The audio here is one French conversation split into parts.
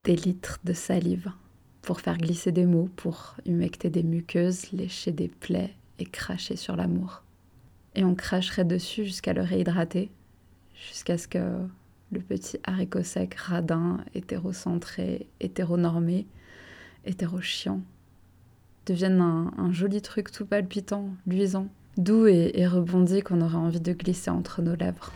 Des litres de salive pour faire glisser des mots, pour humecter des muqueuses, lécher des plaies et cracher sur l'amour. Et on cracherait dessus jusqu'à le réhydrater, jusqu'à ce que le petit haricot sec radin, hétérocentré, hétéronormé, hétérochiant, devienne un joli truc tout palpitant, luisant, doux et rebondi qu'on aurait envie de glisser entre nos lèvres.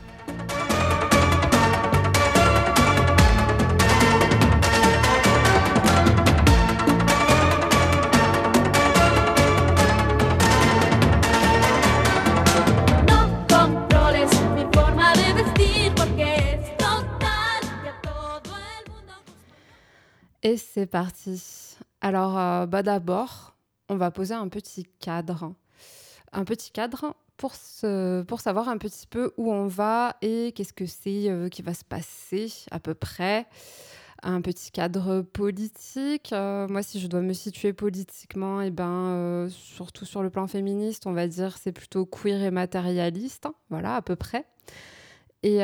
Et c'est parti. Alors, d'abord, on va poser un petit cadre. Un petit cadre pour savoir un petit peu où on va et qu'est-ce que c'est qui va se passer à peu près. Un petit cadre politique. Moi, si je dois me situer politiquement, surtout sur le plan féministe, on va dire c'est plutôt queer et matérialiste. Voilà, à peu près. Et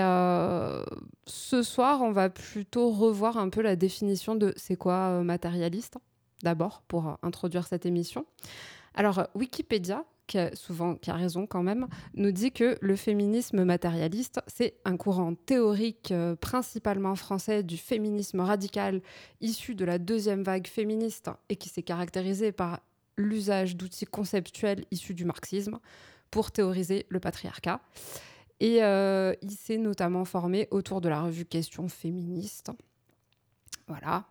ce soir, on va plutôt revoir un peu la définition de c'est quoi matérialiste, d'abord, pour introduire cette émission. Alors, Wikipédia, qui a raison quand même, nous dit que le féminisme matérialiste, c'est un courant théorique principalement français du féminisme radical issu de la deuxième vague féministe et qui s'est caractérisé par l'usage d'outils conceptuels issus du marxisme pour théoriser le patriarcat. Et il s'est notamment formé autour de la revue Questions féministes. Voilà.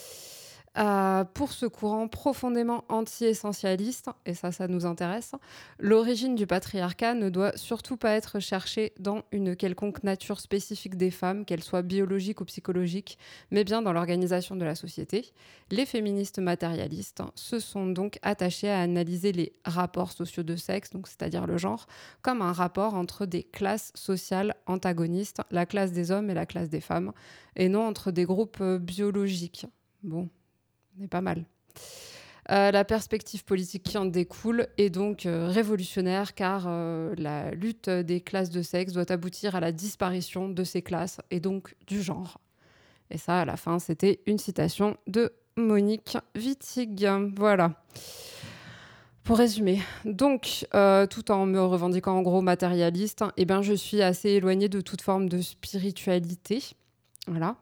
Pour ce courant profondément anti-essentialiste, et ça nous intéresse, l'origine du patriarcat ne doit surtout pas être cherchée dans une quelconque nature spécifique des femmes, qu'elle soit biologique ou psychologique, mais bien dans l'organisation de la société. Les féministes matérialistes se sont donc attachés à analyser les rapports sociaux de sexe, donc c'est-à-dire le genre, comme un rapport entre des classes sociales antagonistes, la classe des hommes et la classe des femmes, et non entre des groupes biologiques. Bon. On est pas mal. La perspective politique qui en découle est donc révolutionnaire car la lutte des classes de sexe doit aboutir à la disparition de ces classes et donc du genre. Et ça, à la fin, c'était une citation de Monique Wittig. Voilà. Pour résumer, donc, tout en me revendiquant en gros matérialiste, je suis assez éloignée de toute forme de spiritualité. Voilà.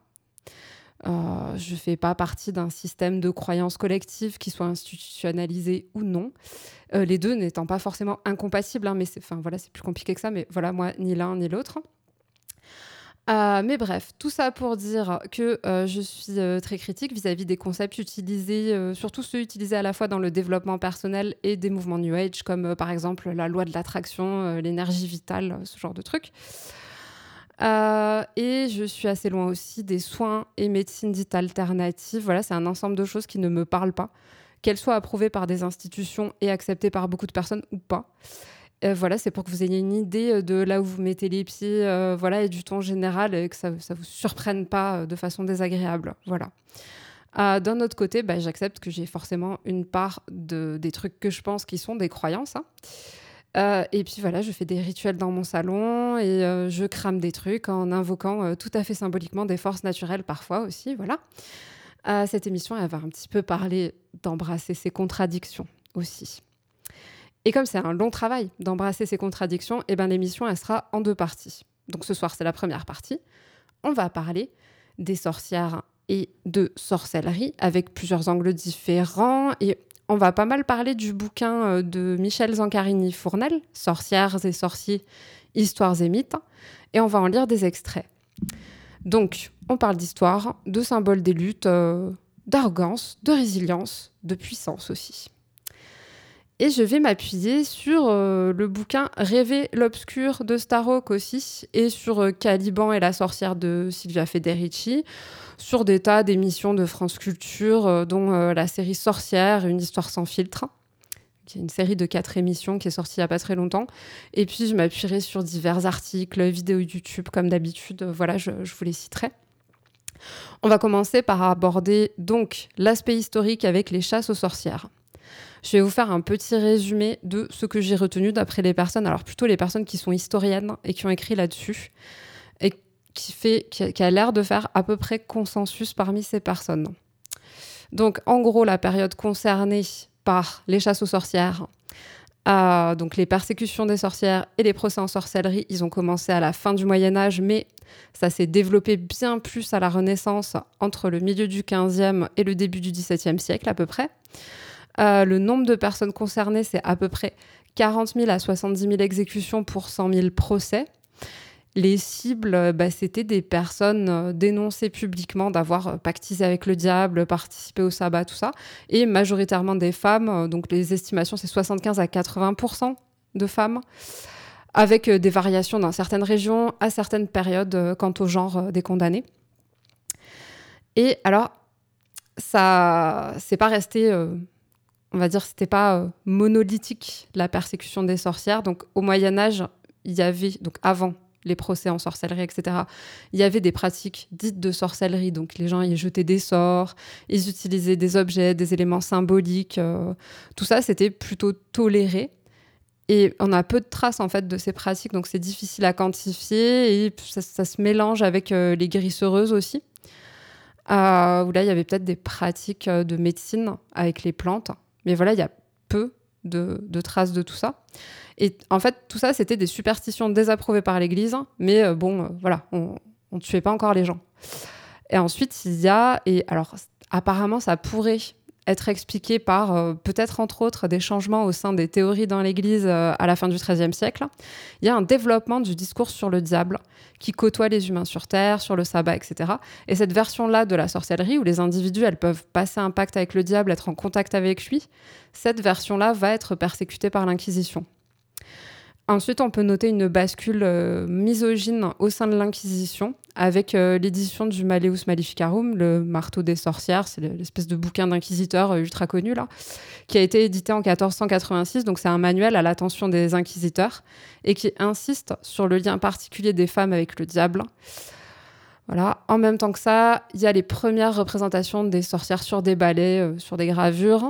Je ne fais pas partie d'un système de croyances collectives qui soit institutionnalisé ou non. Les deux n'étant pas forcément incompatibles, mais c'est plus compliqué que ça. Mais voilà, moi, ni l'un ni l'autre. Mais bref, tout ça pour dire que je suis très critique vis-à-vis des concepts utilisés, surtout ceux utilisés à la fois dans le développement personnel et des mouvements New Age, comme par exemple la loi de l'attraction, l'énergie vitale, ce genre de trucs. Et je suis assez loin aussi des soins et médecines dites alternatives. Voilà, c'est un ensemble de choses qui ne me parlent pas, qu'elles soient approuvées par des institutions et acceptées par beaucoup de personnes ou pas. Voilà, c'est pour que vous ayez une idée de là où vous mettez les pieds, et du ton général, et que ça vous surprenne pas de façon désagréable. Voilà. D'un autre côté, j'accepte que j'ai forcément une part des trucs que je pense qui sont des croyances. Et puis voilà, je fais des rituels dans mon salon et je crame des trucs en invoquant tout à fait symboliquement des forces naturelles parfois aussi, voilà. Cette émission, elle va un petit peu parler d'embrasser ses contradictions aussi. Et comme c'est un long travail d'embrasser ses contradictions, l'émission, elle sera en 2 parties. Donc ce soir, c'est la première partie. On va parler des sorcières et de sorcellerie avec plusieurs angles différents et on va pas mal parler du bouquin de Michel Zancarini-Fournel, Sorcières et sorciers, histoires et mythes, et on va en lire des extraits. Donc, on parle d'histoire, de symboles des luttes, d'arrogance, de résilience, de puissance aussi. Et je vais m'appuyer sur le bouquin Rêver l'obscur de Starhawk aussi, et sur Caliban et la sorcière de Silvia Federici, sur des tas d'émissions de France Culture, dont la série Sorcière, une histoire sans filtre, qui est une série de 4 émissions qui est sortie il n'y a pas très longtemps. Et puis, je m'appuierai sur divers articles, vidéos YouTube, comme d'habitude. Voilà, je vous les citerai. On va commencer par aborder donc l'aspect historique avec les chasses aux sorcières. Je vais vous faire un petit résumé de ce que j'ai retenu d'après les personnes, alors plutôt les personnes qui sont historiennes et qui ont écrit là-dessus, et qui a l'air de faire à peu près consensus parmi ces personnes. Donc, en gros, la période concernée par les chasses aux sorcières, donc les persécutions des sorcières et les procès en sorcellerie, ils ont commencé à la fin du Moyen-Âge, mais ça s'est développé bien plus à la Renaissance, entre le milieu du XVe et le début du XVIIe siècle à peu près. Le nombre de personnes concernées, c'est à peu près 40 000 à 70 000 exécutions pour 100 000 procès. Les cibles, c'était des personnes dénoncées publiquement d'avoir pactisé avec le diable, participé au sabbat, tout ça, et majoritairement des femmes. Donc les estimations, c'est 75 à 80% de femmes, avec des variations dans certaines régions, à certaines périodes, quant au genre des condamnés. Et alors, ça, c'est pas resté... on va dire, c'était pas monolithique, la persécution des sorcières. Donc, au Moyen-Âge, il y avait, donc avant les procès en sorcellerie, etc., il y avait des pratiques dites de sorcellerie. Donc, les gens y jetaient des sorts, ils utilisaient des objets, des éléments symboliques. Tout ça, c'était plutôt toléré. Et on a peu de traces, en fait, de ces pratiques. Donc, c'est difficile à quantifier. Et ça se mélange avec les guérisseuses aussi. Où là, il y avait peut-être des pratiques de médecine avec les plantes. Mais voilà, il y a peu de traces de tout ça. Et en fait, tout ça, c'était des superstitions désapprouvées par l'Église. Mais voilà, on ne tuait pas encore les gens. Et ensuite, il y a... Et alors, apparemment, ça pourrait être expliqué par peut-être, entre autres, des changements au sein des théories dans l'Église à la fin du XIIIe siècle. Il y a un développement du discours sur le diable qui côtoie les humains sur Terre, sur le sabbat, etc. Et cette version-là de la sorcellerie, où les individus elles peuvent passer un pacte avec le diable, être en contact avec lui, cette version-là va être persécutée par l'Inquisition. Ensuite, on peut noter une bascule misogyne au sein de l'Inquisition avec l'édition du Malleus Maleficarum, le marteau des sorcières, c'est l'espèce de bouquin d'inquisiteur ultra connu, là, qui a été édité en 1486. Donc, c'est un manuel à l'attention des inquisiteurs et qui insiste sur le lien particulier des femmes avec le diable. Voilà. En même temps que ça, il y a les premières représentations des sorcières sur des balais, sur des gravures.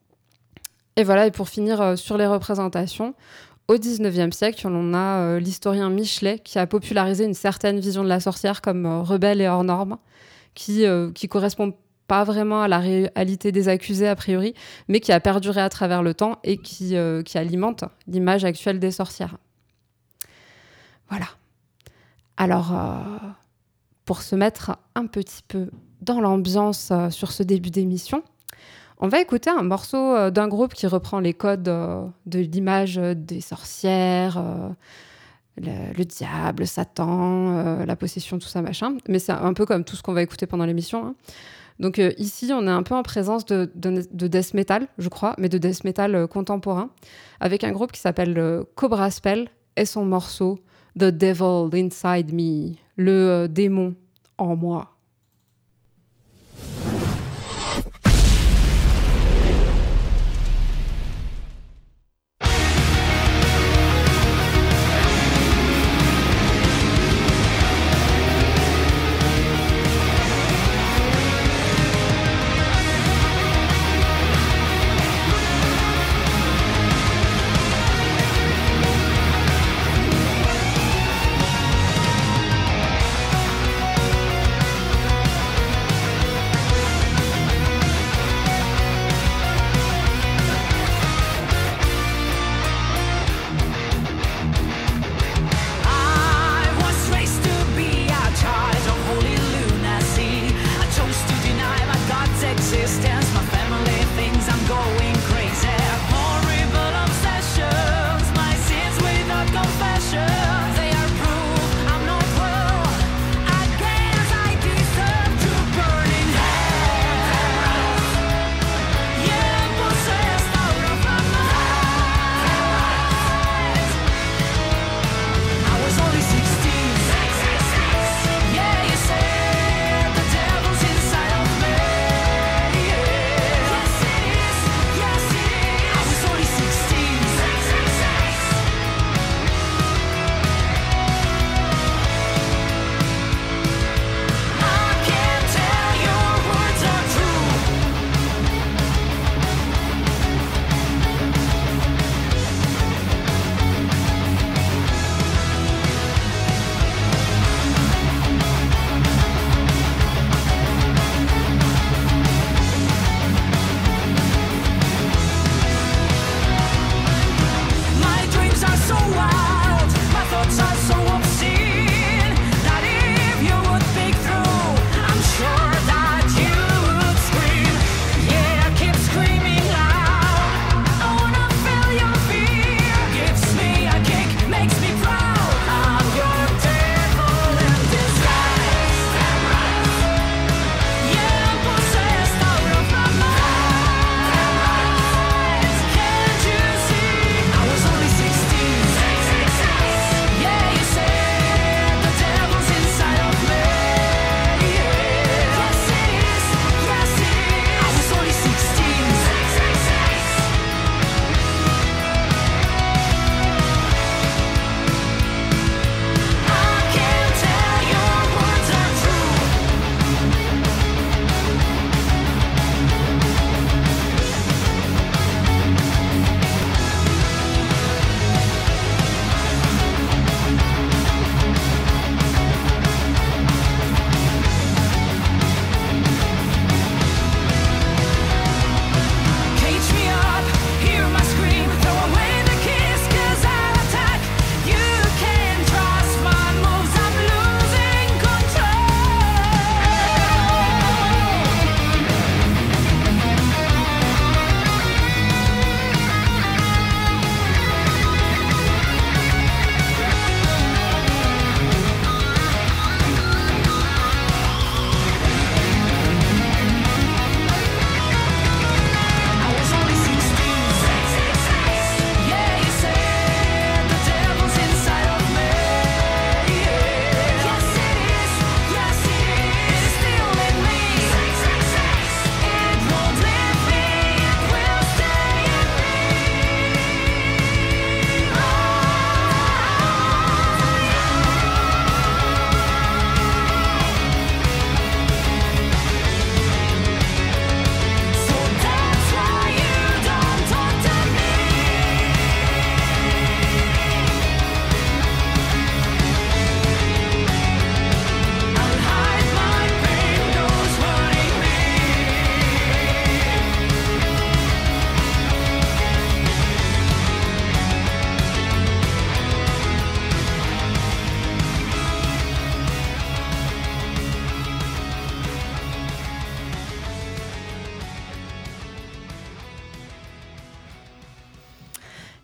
Et voilà, et pour finir sur les représentations, au XIXe siècle, on a l'historien Michelet qui a popularisé une certaine vision de la sorcière comme rebelle et hors norme, qui correspond pas vraiment à la réalité des accusés a priori, mais qui a perduré à travers le temps et qui alimente l'image actuelle des sorcières. Voilà. Alors, pour se mettre un petit peu dans l'ambiance sur ce début d'émission, on va écouter un morceau d'un groupe qui reprend les codes de l'image des sorcières, le diable, Satan, la possession, tout ça, machin. Mais c'est un peu comme tout ce qu'on va écouter pendant l'émission. Hein. Donc ici, on est un peu en présence de death metal, je crois, mais de death metal contemporain, avec un groupe qui s'appelle Cobra Spell et son morceau The Devil Inside Me, le démon en moi.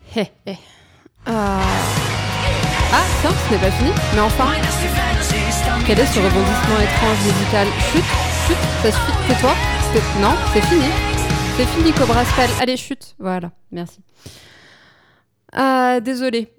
Hé, hé. Ah, tiens, ce n'est pas fini, mais enfin, quel est ce rebondissement étrange musical? Chut, chut, ça suffit, tais-toi. Non, c'est fini. C'est fini, Cobra Spell. Allez, chut. Voilà, merci. Désolée.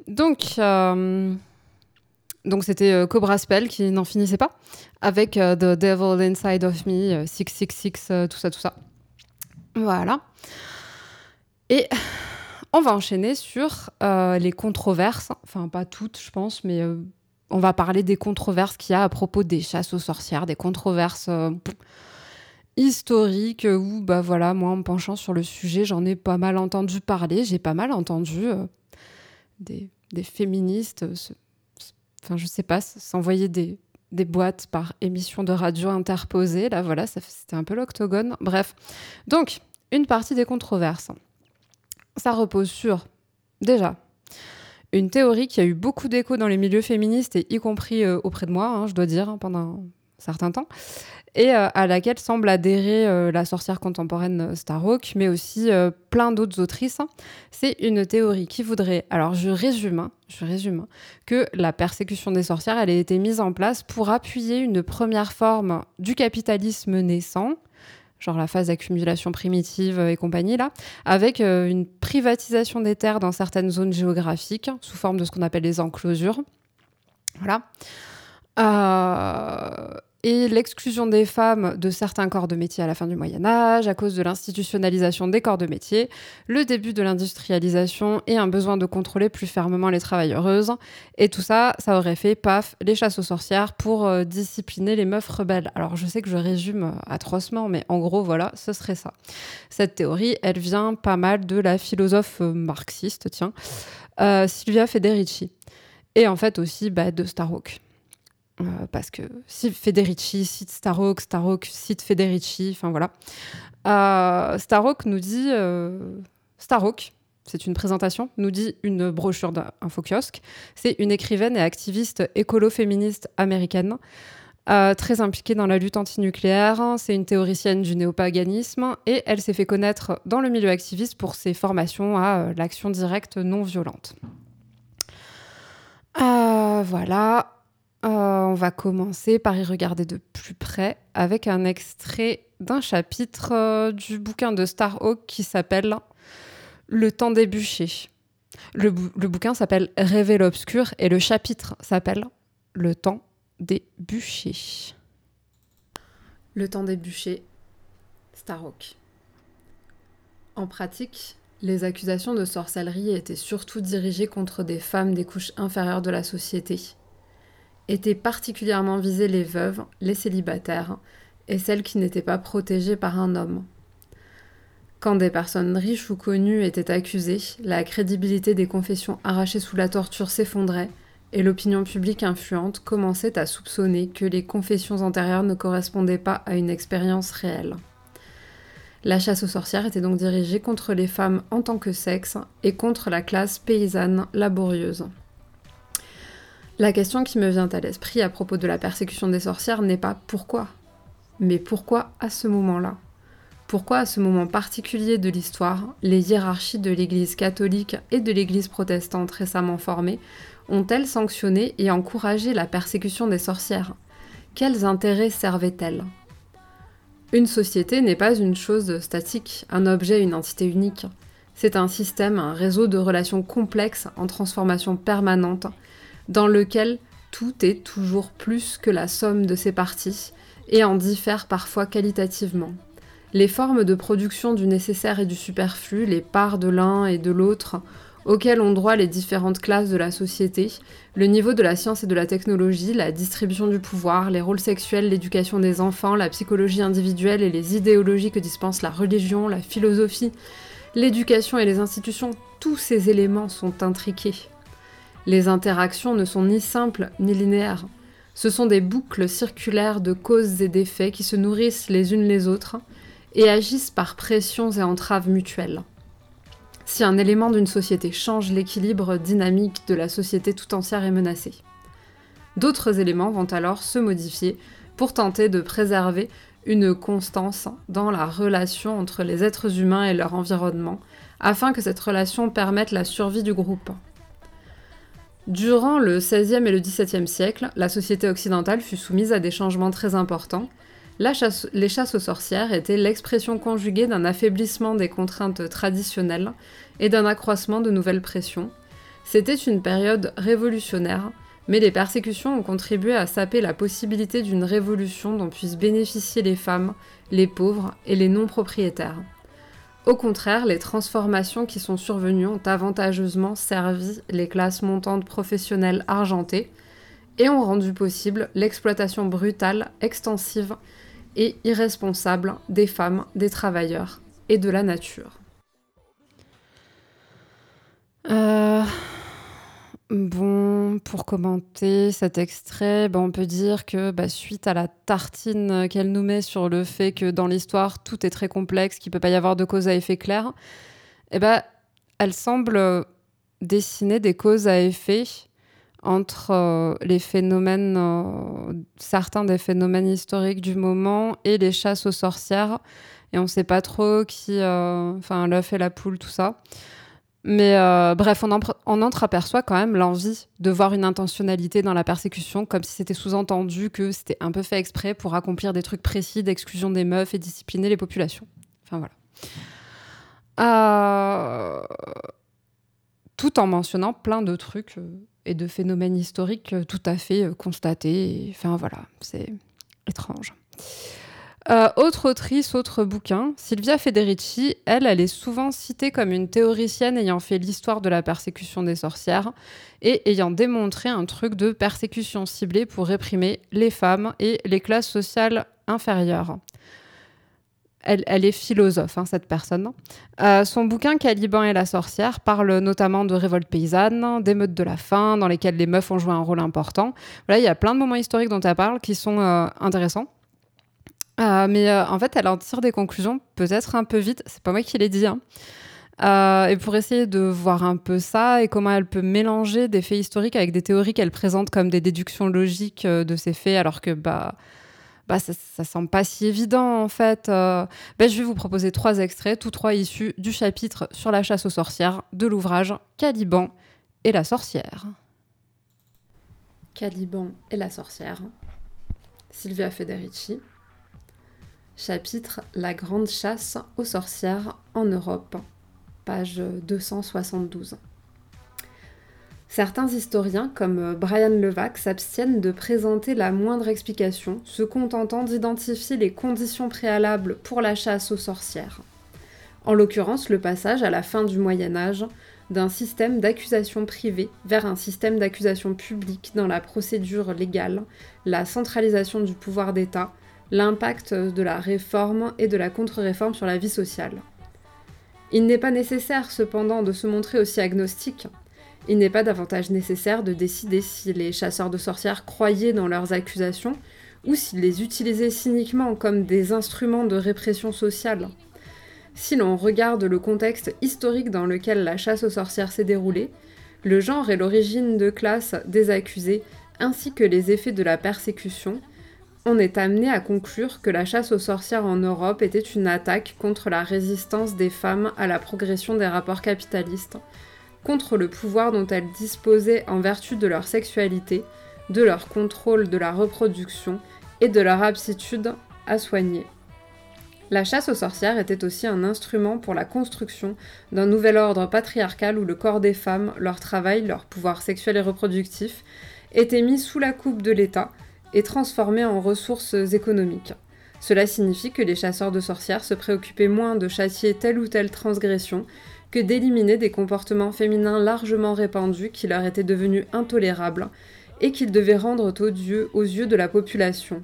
Donc c'était Cobra Spell qui n'en finissait pas, avec The Devil Inside of Me, 666, tout ça. Voilà. Et on va enchaîner sur les controverses. Enfin, pas toutes, je pense, mais on va parler des controverses qu'il y a à propos des chasses aux sorcières, des controverses historiques où, bah voilà, moi, en me penchant sur le sujet, j'en ai pas mal entendu parler. J'ai pas mal entendu des féministes, enfin, je sais pas, s'envoyer des boîtes par émission de radio interposée. Là, voilà, c'était un peu l'octogone. Bref. Donc, une partie des controverses. Ça repose sur, déjà, une théorie qui a eu beaucoup d'écho dans les milieux féministes, et y compris auprès de moi, je dois dire, pendant un certain temps, et à laquelle semble adhérer la sorcière contemporaine Starhawk, mais aussi plein d'autres autrices. C'est une théorie qui voudrait, alors je résume, que la persécution des sorcières, elle a été mise en place pour appuyer une première forme du capitalisme naissant, genre la phase d'accumulation primitive et compagnie, là, avec une privatisation des terres dans certaines zones géographiques, sous forme de ce qu'on appelle les enclosures. Voilà. Et l'exclusion des femmes de certains corps de métier à la fin du Moyen-Âge, à cause de l'institutionnalisation des corps de métier, le début de l'industrialisation et un besoin de contrôler plus fermement les travailleuses. Et tout ça, ça aurait fait, paf, les chasses aux sorcières pour discipliner les meufs rebelles. Alors, je sais que je résume atrocement, mais en gros, voilà, ce serait ça. Cette théorie, elle vient pas mal de la philosophe marxiste, Silvia Federici. Et en fait aussi de Starhawk. Parce que si Federici cite Starhawk, Starhawk cite Federici, enfin voilà. Starhawk nous dit... Starhawk, c'est une présentation, nous dit une brochure d'infokiosque. C'est une écrivaine et activiste écolo-féministe américaine, très impliquée dans la lutte antinucléaire. C'est une théoricienne du néopaganisme et elle s'est fait connaître dans le milieu activiste pour ses formations à l'action directe non violente. Voilà. On va commencer par y regarder de plus près avec un extrait d'un chapitre du bouquin de Starhawk qui s'appelle « Le temps des bûchers ». Le bouquin s'appelle « Rêver l'obscur » et le chapitre s'appelle « Le temps des bûchers ». Le temps des bûchers, Starhawk. En pratique, les accusations de sorcellerie étaient surtout dirigées contre des femmes des couches inférieures de la société. Étaient particulièrement visées les veuves, les célibataires et celles qui n'étaient pas protégées par un homme. Quand des personnes riches ou connues étaient accusées, la crédibilité des confessions arrachées sous la torture s'effondrait et l'opinion publique influente commençait à soupçonner que les confessions antérieures ne correspondaient pas à une expérience réelle. La chasse aux sorcières était donc dirigée contre les femmes en tant que sexe et contre la classe paysanne laborieuse. La question qui me vient à l'esprit à propos de la persécution des sorcières n'est pas pourquoi, mais pourquoi à ce moment-là ? Pourquoi à ce moment particulier de l'histoire, les hiérarchies de l'Église catholique et de l'Église protestante récemment formées ont-elles sanctionné et encouragé la persécution des sorcières ? Quels intérêts servaient-elles ? Une société n'est pas une chose statique, un objet, une entité unique. C'est un système, un réseau de relations complexes en transformation permanente, dans lequel tout est toujours plus que la somme de ses parties et en diffère parfois qualitativement. Les formes de production du nécessaire et du superflu, les parts de l'un et de l'autre, auxquelles ont droit les différentes classes de la société, le niveau de la science et de la technologie, la distribution du pouvoir, les rôles sexuels, l'éducation des enfants, la psychologie individuelle et les idéologies que dispense la religion, la philosophie, l'éducation et les institutions, tous ces éléments sont intriqués. Les interactions ne sont ni simples ni linéaires. Ce sont des boucles circulaires de causes et d'effets qui se nourrissent les unes les autres et agissent par pressions et entraves mutuelles. Si un élément d'une société change, l'équilibre dynamique de la société tout entière est menacé. D'autres éléments vont alors se modifier pour tenter de préserver une constance dans la relation entre les êtres humains et leur environnement, afin que cette relation permette la survie du groupe. Durant le XVIe et le XVIIe siècle, la société occidentale fut soumise à des changements très importants. Les chasses aux sorcières étaient l'expression conjuguée d'un affaiblissement des contraintes traditionnelles et d'un accroissement de nouvelles pressions. C'était une période révolutionnaire, mais les persécutions ont contribué à saper la possibilité d'une révolution dont puissent bénéficier les femmes, les pauvres et les non-propriétaires. Au contraire, les transformations qui sont survenues ont avantageusement servi les classes montantes professionnelles argentées et ont rendu possible l'exploitation brutale, extensive et irresponsable des femmes, des travailleurs et de la nature. Bon, pour commenter cet extrait, on peut dire que suite à la tartine qu'elle nous met sur le fait que dans l'histoire, tout est très complexe, qu'il ne peut pas y avoir de cause à effet clair, elle semble dessiner des causes à effet entre les phénomènes, certains des phénomènes historiques du moment et les chasses aux sorcières. Et on ne sait pas trop qui... l'œuf et la poule, tout ça. Mais bref, on entreaperçoit quand même l'envie de voir une intentionnalité dans la persécution, comme si c'était sous-entendu que c'était un peu fait exprès pour accomplir des trucs précis d'exclusion des meufs et discipliner les populations. Enfin voilà. Tout en mentionnant plein de trucs et de phénomènes historiques tout à fait constatés. Enfin voilà, c'est étrange. Autre autrice, autre bouquin, Silvia Federici, elle est souvent citée comme une théoricienne ayant fait l'histoire de la persécution des sorcières et ayant démontré un truc de persécution ciblée pour réprimer les femmes et les classes sociales inférieures. Elle est philosophe, cette personne. Son bouquin « Caliban et la sorcière » parle notamment de révoltes paysannes, d'émeutes de la faim, dans lesquelles les meufs ont joué un rôle important. Voilà, il y a plein de moments historiques dont elle parle qui sont intéressants. Mais en fait, elle en tire des conclusions peut-être un peu vite. C'est pas moi qui l'ai dit. Et pour essayer de voir un peu ça et comment elle peut mélanger des faits historiques avec des théories qu'elle présente comme des déductions logiques de ces faits, alors que ça semble pas si évident en fait. Je vais vous proposer 3 extraits, tous 3 issus du chapitre sur la chasse aux sorcières de l'ouvrage Caliban et la sorcière. Caliban et la sorcière, Silvia Federici. Chapitre La grande chasse aux sorcières en Europe, page 272. Certains historiens, comme Brian Levac, s'abstiennent de présenter la moindre explication, se contentant d'identifier les conditions préalables pour la chasse aux sorcières. En l'occurrence, le passage à la fin du Moyen-Âge d'un système d'accusation privée vers un système d'accusation publique dans la procédure légale, la centralisation du pouvoir d'État, l'impact de la réforme et de la contre-réforme sur la vie sociale. Il n'est pas nécessaire, cependant, de se montrer aussi agnostique. Il n'est pas davantage nécessaire de décider si les chasseurs de sorcières croyaient dans leurs accusations ou s'ils les utilisaient cyniquement comme des instruments de répression sociale. Si l'on regarde le contexte historique dans lequel la chasse aux sorcières s'est déroulée, le genre et l'origine de classe des accusés, ainsi que les effets de la persécution, on est amené à conclure que la chasse aux sorcières en Europe était une attaque contre la résistance des femmes à la progression des rapports capitalistes, contre le pouvoir dont elles disposaient en vertu de leur sexualité, de leur contrôle de la reproduction et de leur aptitude à soigner. La chasse aux sorcières était aussi un instrument pour la construction d'un nouvel ordre patriarcal où le corps des femmes, leur travail, leur pouvoir sexuel et reproductif étaient mis sous la coupe de l'État et transformés en ressources économiques. Cela signifie que les chasseurs de sorcières se préoccupaient moins de châtier telle ou telle transgression que d'éliminer des comportements féminins largement répandus qui leur étaient devenus intolérables et qu'ils devaient rendre odieux aux yeux de la population.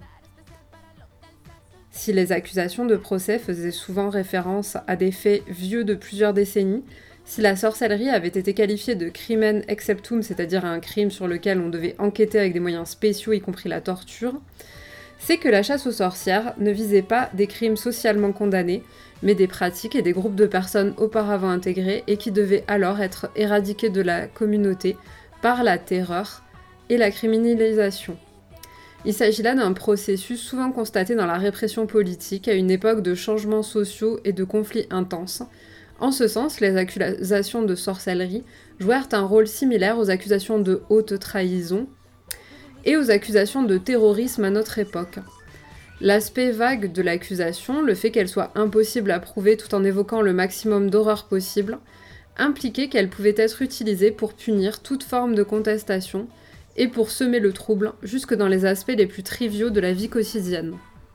Si les accusations de procès faisaient souvent référence à des faits vieux de plusieurs décennies, si la sorcellerie avait été qualifiée de crimen exceptum, c'est-à-dire un crime sur lequel on devait enquêter avec des moyens spéciaux, y compris la torture, c'est que la chasse aux sorcières ne visait pas des crimes socialement condamnés, mais des pratiques et des groupes de personnes auparavant intégrés et qui devaient alors être éradiqués de la communauté par la terreur et la criminalisation. Il s'agit là d'un processus souvent constaté dans la répression politique à une époque de changements sociaux et de conflits intenses, En ce sens, les accusations de sorcellerie jouèrent un rôle similaire aux accusations de haute trahison et aux accusations de terrorisme à notre époque. L'aspect vague de l'accusation, le fait qu'elle soit impossible à prouver tout en évoquant le maximum d'horreur possible, impliquait qu'elle pouvait être utilisée pour punir toute forme de contestation et pour semer le trouble jusque dans les aspects les plus triviaux de la vie quotidienne.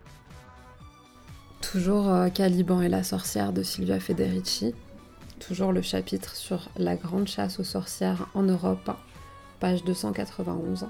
Toujours Caliban et la sorcière de Silvia Federici, toujours le chapitre sur la grande chasse aux sorcières en Europe, page 291.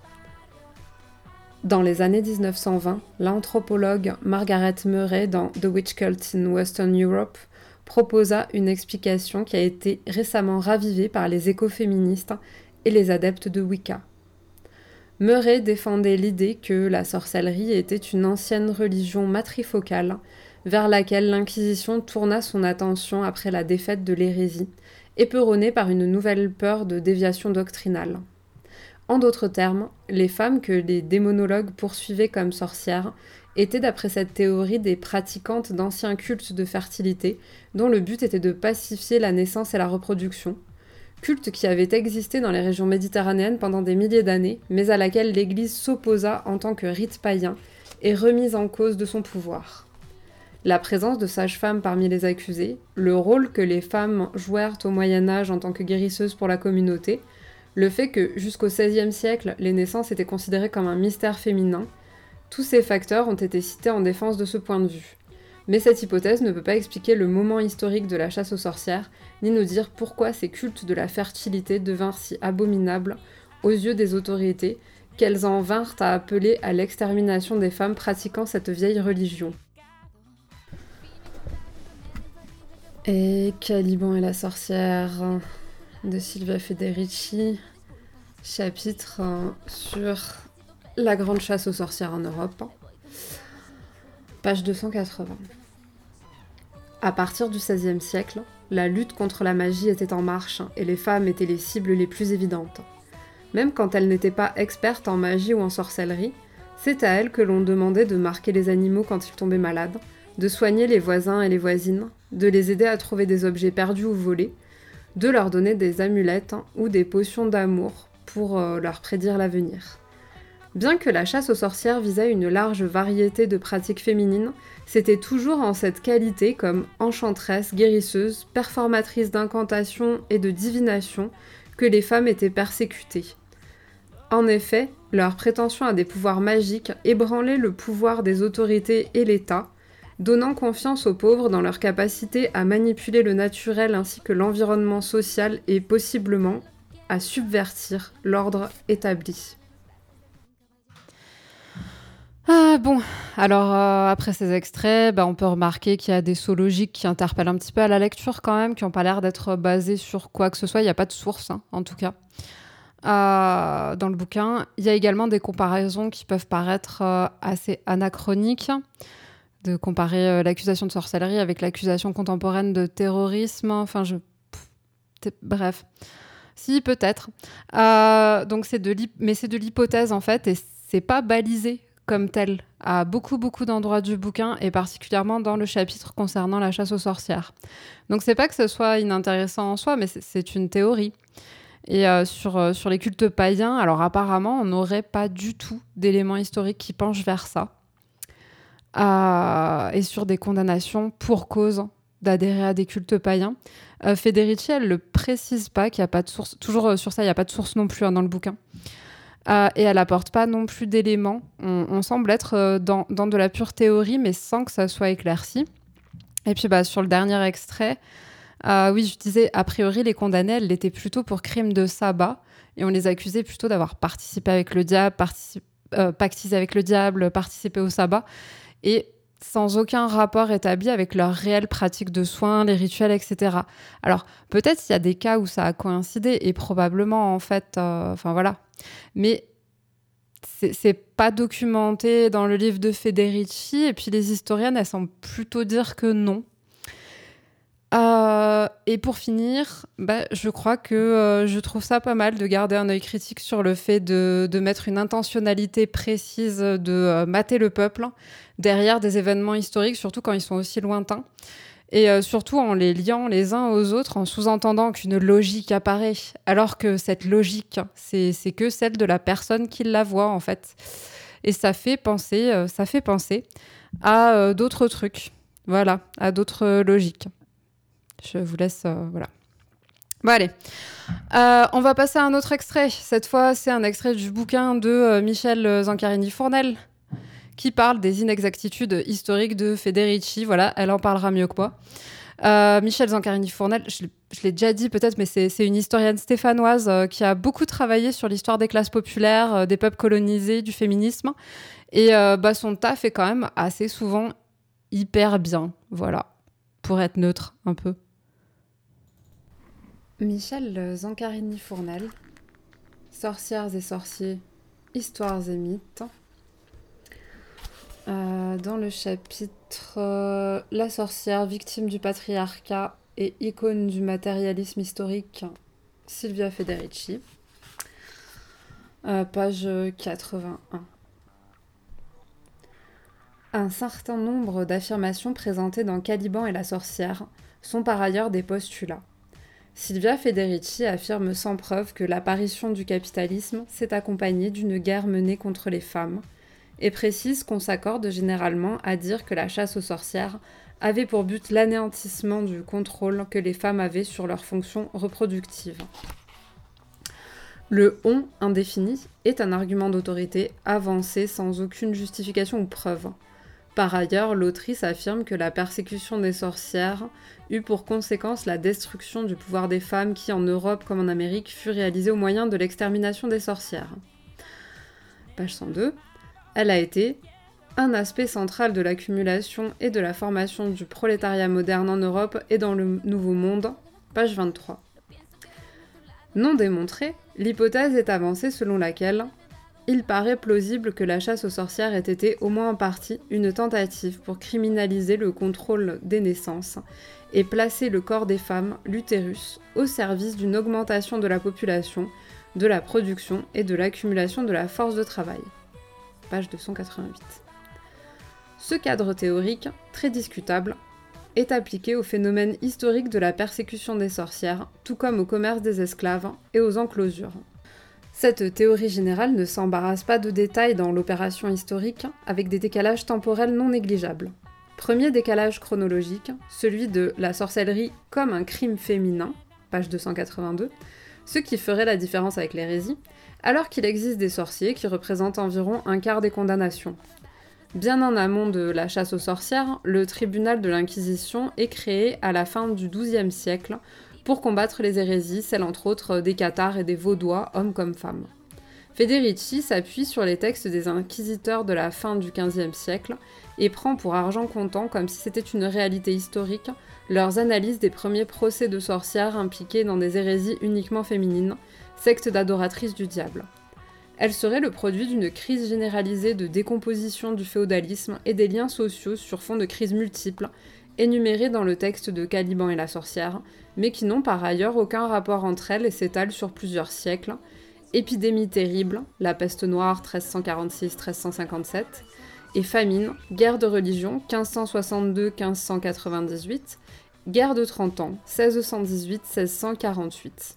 Dans les années 1920, l'anthropologue Margaret Murray dans The Witch Cult in Western Europe proposa une explication qui a été récemment ravivée par les écoféministes et les adeptes de Wicca. Murray défendait l'idée que la sorcellerie était une ancienne religion matrifocale vers laquelle l'Inquisition tourna son attention après la défaite de l'hérésie, éperonnée par une nouvelle peur de déviation doctrinale. En d'autres termes, les femmes que les démonologues poursuivaient comme sorcières étaient d'après cette théorie des pratiquantes d'anciens cultes de fertilité dont le but était de pacifier la naissance et la reproduction, culte qui avait existé dans les régions méditerranéennes pendant des milliers d'années, mais à laquelle l'Église s'opposa en tant que rite païen et remise en cause de son pouvoir. La présence de sages-femmes parmi les accusés, le rôle que les femmes jouèrent au Moyen-Âge en tant que guérisseuses pour la communauté, le fait que, jusqu'au XVIe siècle, les naissances étaient considérées comme un mystère féminin, tous ces facteurs ont été cités en défense de ce point de vue. Mais cette hypothèse ne peut pas expliquer le moment historique de la chasse aux sorcières, ni nous dire pourquoi ces cultes de la fertilité devinrent si abominables aux yeux des autorités, qu'elles en vinrent à appeler à l'extermination des femmes pratiquant cette vieille religion. Et Caliban et la sorcière de Silvia Federici, chapitre sur la grande chasse aux sorcières en Europe, page 280. À partir du XVIe siècle, la lutte contre la magie était en marche et les femmes étaient les cibles les plus évidentes. Même quand elles n'étaient pas expertes en magie ou en sorcellerie, c'est à elles que l'on demandait de marquer les animaux quand ils tombaient malades, de soigner les voisins et les voisines, de les aider à trouver des objets perdus ou volés, de leur donner des amulettes ou des potions d'amour pour leur prédire l'avenir. Bien que la chasse aux sorcières visait une large variété de pratiques féminines, c'était toujours en cette qualité comme enchanteresse, guérisseuse, performatrice d'incantations et de divination que les femmes étaient persécutées. En effet, leur prétention à des pouvoirs magiques ébranlait le pouvoir des autorités et l'État, donnant confiance aux pauvres dans leur capacité à manipuler le naturel ainsi que l'environnement social et possiblement à subvertir l'ordre établi. Alors après ces extraits, on peut remarquer qu'il y a des sauts logiques qui interpellent un petit peu à la lecture quand même, qui n'ont pas l'air d'être basés sur quoi que ce soit. Il n'y a pas de source, en tout cas, dans le bouquin. Il y a également des comparaisons qui peuvent paraître assez anachroniques, de comparer l'accusation de sorcellerie avec l'accusation contemporaine de terrorisme. Bref. Si, peut-être. Donc mais c'est de l'hypothèse, en fait, et c'est pas balisé comme tel à beaucoup d'endroits du bouquin, et particulièrement dans le chapitre concernant la chasse aux sorcières. Donc c'est pas que ce soit inintéressant en soi, mais c'est une théorie. Et sur les cultes païens, alors apparemment, on n'aurait pas du tout d'éléments historiques qui penchent vers ça. Et sur des condamnations pour cause d'adhérer à des cultes païens. Federici, elle ne le précise pas, qu'il n'y a pas de source. Toujours sur ça, il n'y a pas de source non plus dans le bouquin. Et elle n'apporte pas non plus d'éléments. On semble être dans de la pure théorie, mais sans que ça soit éclairci. Et puis sur le dernier extrait, oui, je disais, a priori, les condamnés, elles l'étaient plutôt pour crimes de sabbat, et on les accusait plutôt d'avoir participé avec le diable, pactisé avec le diable, participé au sabbat, et sans aucun rapport établi avec leur réelle pratique de soins, les rituels, etc. Alors, peut-être qu'il y a des cas où ça a coïncidé, et probablement, en fait, voilà. Mais c'est pas documenté dans le livre de Federici, et puis les historiennes, elles semblent plutôt dire que non. Et pour finir, je crois que je trouve ça pas mal de garder un œil critique sur le fait de mettre une intentionnalité précise de mater le peuple derrière des événements historiques, surtout quand ils sont aussi lointains. Et surtout en les liant les uns aux autres, en sous-entendant qu'une logique apparaît, alors que cette logique, c'est que celle de la personne qui la voit, en fait. Et ça fait penser à d'autres trucs, voilà, à d'autres logiques. Je vous laisse, voilà. Bon, allez. On va passer à un autre extrait. Cette fois, c'est un extrait du bouquin de Michel Zancarini-Fournel, qui parle des inexactitudes historiques de Federici. Voilà, elle en parlera mieux que moi. Michel Zancarini-Fournel, je l'ai déjà dit peut-être, mais c'est une historienne stéphanoise qui a beaucoup travaillé sur l'histoire des classes populaires, des peuples colonisés, du féminisme. Et son taf est quand même assez souvent hyper bien, voilà, pour être neutre un peu. Michel Zancarini-Fournel, Sorcières et sorciers, histoires et mythes. Dans le chapitre La sorcière, victime du patriarcat et icône du matérialisme historique, Silvia Federici. Page 81. Un certain nombre d'affirmations présentées dans Caliban et la sorcière sont par ailleurs des postulats. Silvia Federici affirme sans preuve que l'apparition du capitalisme s'est accompagnée d'une guerre menée contre les femmes, et précise qu'on s'accorde généralement à dire que la chasse aux sorcières avait pour but l'anéantissement du contrôle que les femmes avaient sur leurs fonctions reproductives. Le « on » indéfini est un argument d'autorité avancé sans aucune justification ou preuve. Par ailleurs, l'autrice affirme que la persécution des sorcières eut pour conséquence la destruction du pouvoir des femmes qui, en Europe comme en Amérique, fut réalisée au moyen de l'extermination des sorcières. Page 102. Elle a été un aspect central de l'accumulation et de la formation du prolétariat moderne en Europe et dans le Nouveau Monde. Page 23. Non démontrée, l'hypothèse est avancée selon laquelle il paraît plausible que la chasse aux sorcières ait été, au moins en partie, une tentative pour criminaliser le contrôle des naissances et placer le corps des femmes, l'utérus, au service d'une augmentation de la population, de la production et de l'accumulation de la force de travail. Page 288. Ce cadre théorique, très discutable, est appliqué au phénomène historique de la persécution des sorcières, tout comme au commerce des esclaves et aux enclosures. Cette théorie générale ne s'embarrasse pas de détails dans l'opération historique, avec des décalages temporels non négligeables. Premier décalage chronologique, celui de la sorcellerie comme un crime féminin, page 282, ce qui ferait la différence avec l'hérésie, alors qu'il existe des sorciers qui représentent environ un quart des condamnations. Bien en amont de la chasse aux sorcières, le tribunal de l'Inquisition est créé à la fin du XIIe siècle pour combattre les hérésies, celles entre autres des cathares et des vaudois, hommes comme femmes. Federici s'appuie sur les textes des inquisiteurs de la fin du XVe siècle et prend pour argent comptant, comme si c'était une réalité historique, leurs analyses des premiers procès de sorcières impliquées dans des hérésies uniquement féminines, secte d'adoratrices du diable. Elle serait le produit d'une crise généralisée de décomposition du féodalisme et des liens sociaux sur fond de crises multiples, énumérées dans le texte de Caliban et la sorcière, mais qui n'ont par ailleurs aucun rapport entre elles et s'étalent sur plusieurs siècles. Épidémie terrible, la peste noire 1346-1357, et famine, guerre de religion 1562-1598, guerre de 30 ans 1618-1648.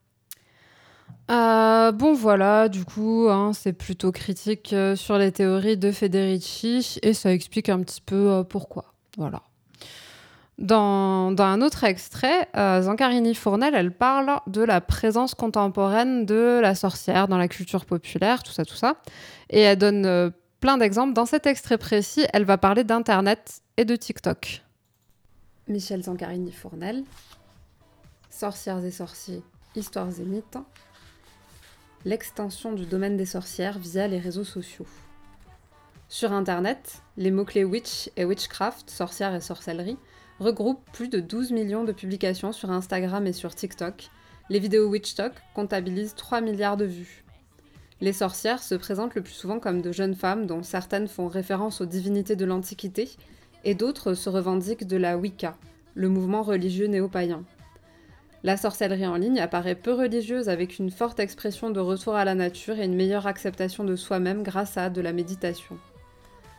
Bon voilà, du coup, c'est plutôt critique sur les théories de Federici et ça explique un petit peu pourquoi. Voilà. Dans un autre extrait, Zancarini-Fournel, elle parle de la présence contemporaine de la sorcière dans la culture populaire, tout ça. Et elle donne plein d'exemples. Dans cet extrait précis, elle va parler d'Internet et de TikTok. Michel Zancarini-Fournel, Sorcières et sorciers, histoires et mythes. L'extension du domaine des sorcières via les réseaux sociaux. Sur Internet, les mots-clés witch et witchcraft, sorcière et sorcellerie, regroupent plus de 12 millions de publications sur Instagram et sur TikTok. Les vidéos WitchTok comptabilisent 3 milliards de vues. Les sorcières se présentent le plus souvent comme de jeunes femmes dont certaines font référence aux divinités de l'Antiquité et d'autres se revendiquent de la Wicca, le mouvement religieux néo-païen. La sorcellerie en ligne apparaît peu religieuse avec une forte expression de retour à la nature et une meilleure acceptation de soi-même grâce à de la méditation.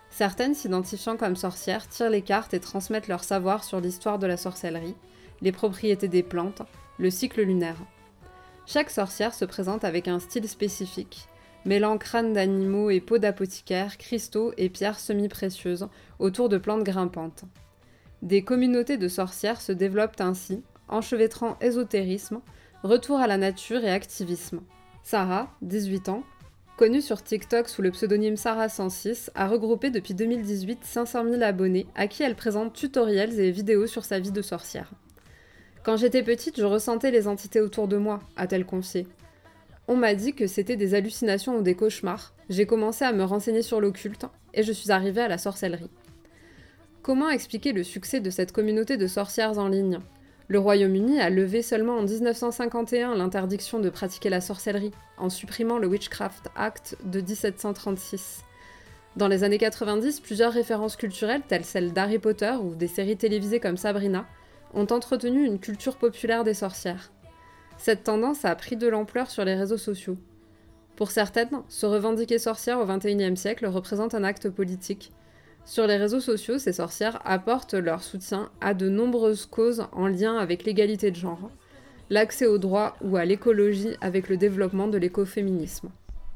Certaines, s'identifiant comme sorcières, tirent les cartes et transmettent leur savoir sur l'histoire de la sorcellerie, les propriétés des plantes, le cycle lunaire. Chaque sorcière se présente avec un style spécifique, mêlant crânes d'animaux et peaux d'apothicaires, cristaux et pierres semi-précieuses autour de plantes grimpantes. Des communautés de sorcières se développent ainsi, enchevêtrant ésotérisme, retour à la nature et activisme. Sarah, 18 ans, connue sur TikTok sous le pseudonyme Sarah106, a regroupé depuis 2018 500 000 abonnés à qui elle présente tutoriels et vidéos sur sa vie de sorcière. Quand j'étais petite, je ressentais les entités autour de moi, a-t-elle confié. On m'a dit que c'était des hallucinations ou des cauchemars. J'ai commencé à me renseigner sur l'occulte et je suis arrivée à la sorcellerie. Comment expliquer le succès de cette communauté de sorcières en ligne ? Le Royaume-Uni a levé seulement en 1951 l'interdiction de pratiquer la sorcellerie, en supprimant le Witchcraft Act de 1736. Dans les années 90, plusieurs références culturelles, telles celles d'Harry Potter ou des séries télévisées comme Sabrina, ont entretenu une culture populaire des sorcières. Cette tendance a pris de l'ampleur sur les réseaux sociaux. Pour certaines, se revendiquer sorcière au XXIe siècle représente un acte politique. Sur les réseaux sociaux, ces sorcières apportent leur soutien à de nombreuses causes en lien avec l'égalité de genre, l'accès au droit ou à l'écologie avec le développement de l'écoféminisme.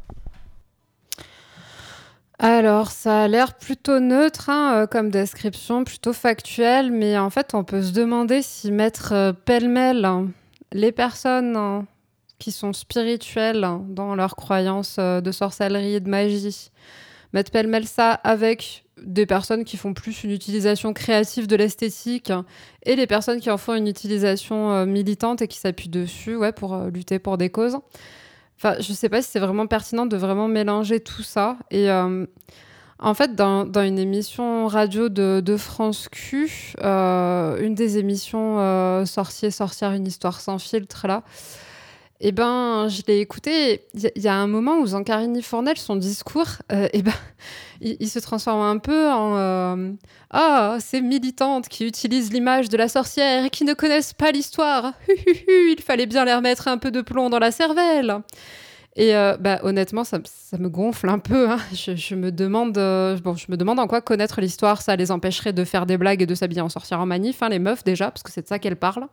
Alors, ça a l'air plutôt neutre comme description, plutôt factuelle, mais en fait, on peut se demander si mettre pêle-mêle les personnes qui sont spirituelles dans leurs croyances de sorcellerie et de magie, mettre pêle-mêle ça avec des personnes qui font plus une utilisation créative de l'esthétique et les personnes qui en font une utilisation militante et qui s'appuient dessus pour lutter pour des causes. Enfin, je sais pas si c'est vraiment pertinent de vraiment mélanger tout ça. Et en fait, dans une émission radio de France Q, une des émissions Sorcier, sorcière, une histoire sans filtre, là, eh ben, je l'ai écouté. Il y a un moment où Zancarini Fournel, son discours, il se transforme un peu en ces militantes qui utilisent l'image de la sorcière et qui ne connaissent pas l'histoire. Il fallait bien leur mettre un peu de plomb dans la cervelle. Et honnêtement, ça me gonfle un peu. Je me demande en quoi connaître l'histoire, ça les empêcherait de faire des blagues et de s'habiller en sorcière en manif, les meufs déjà, parce que c'est de ça qu'elles parlent.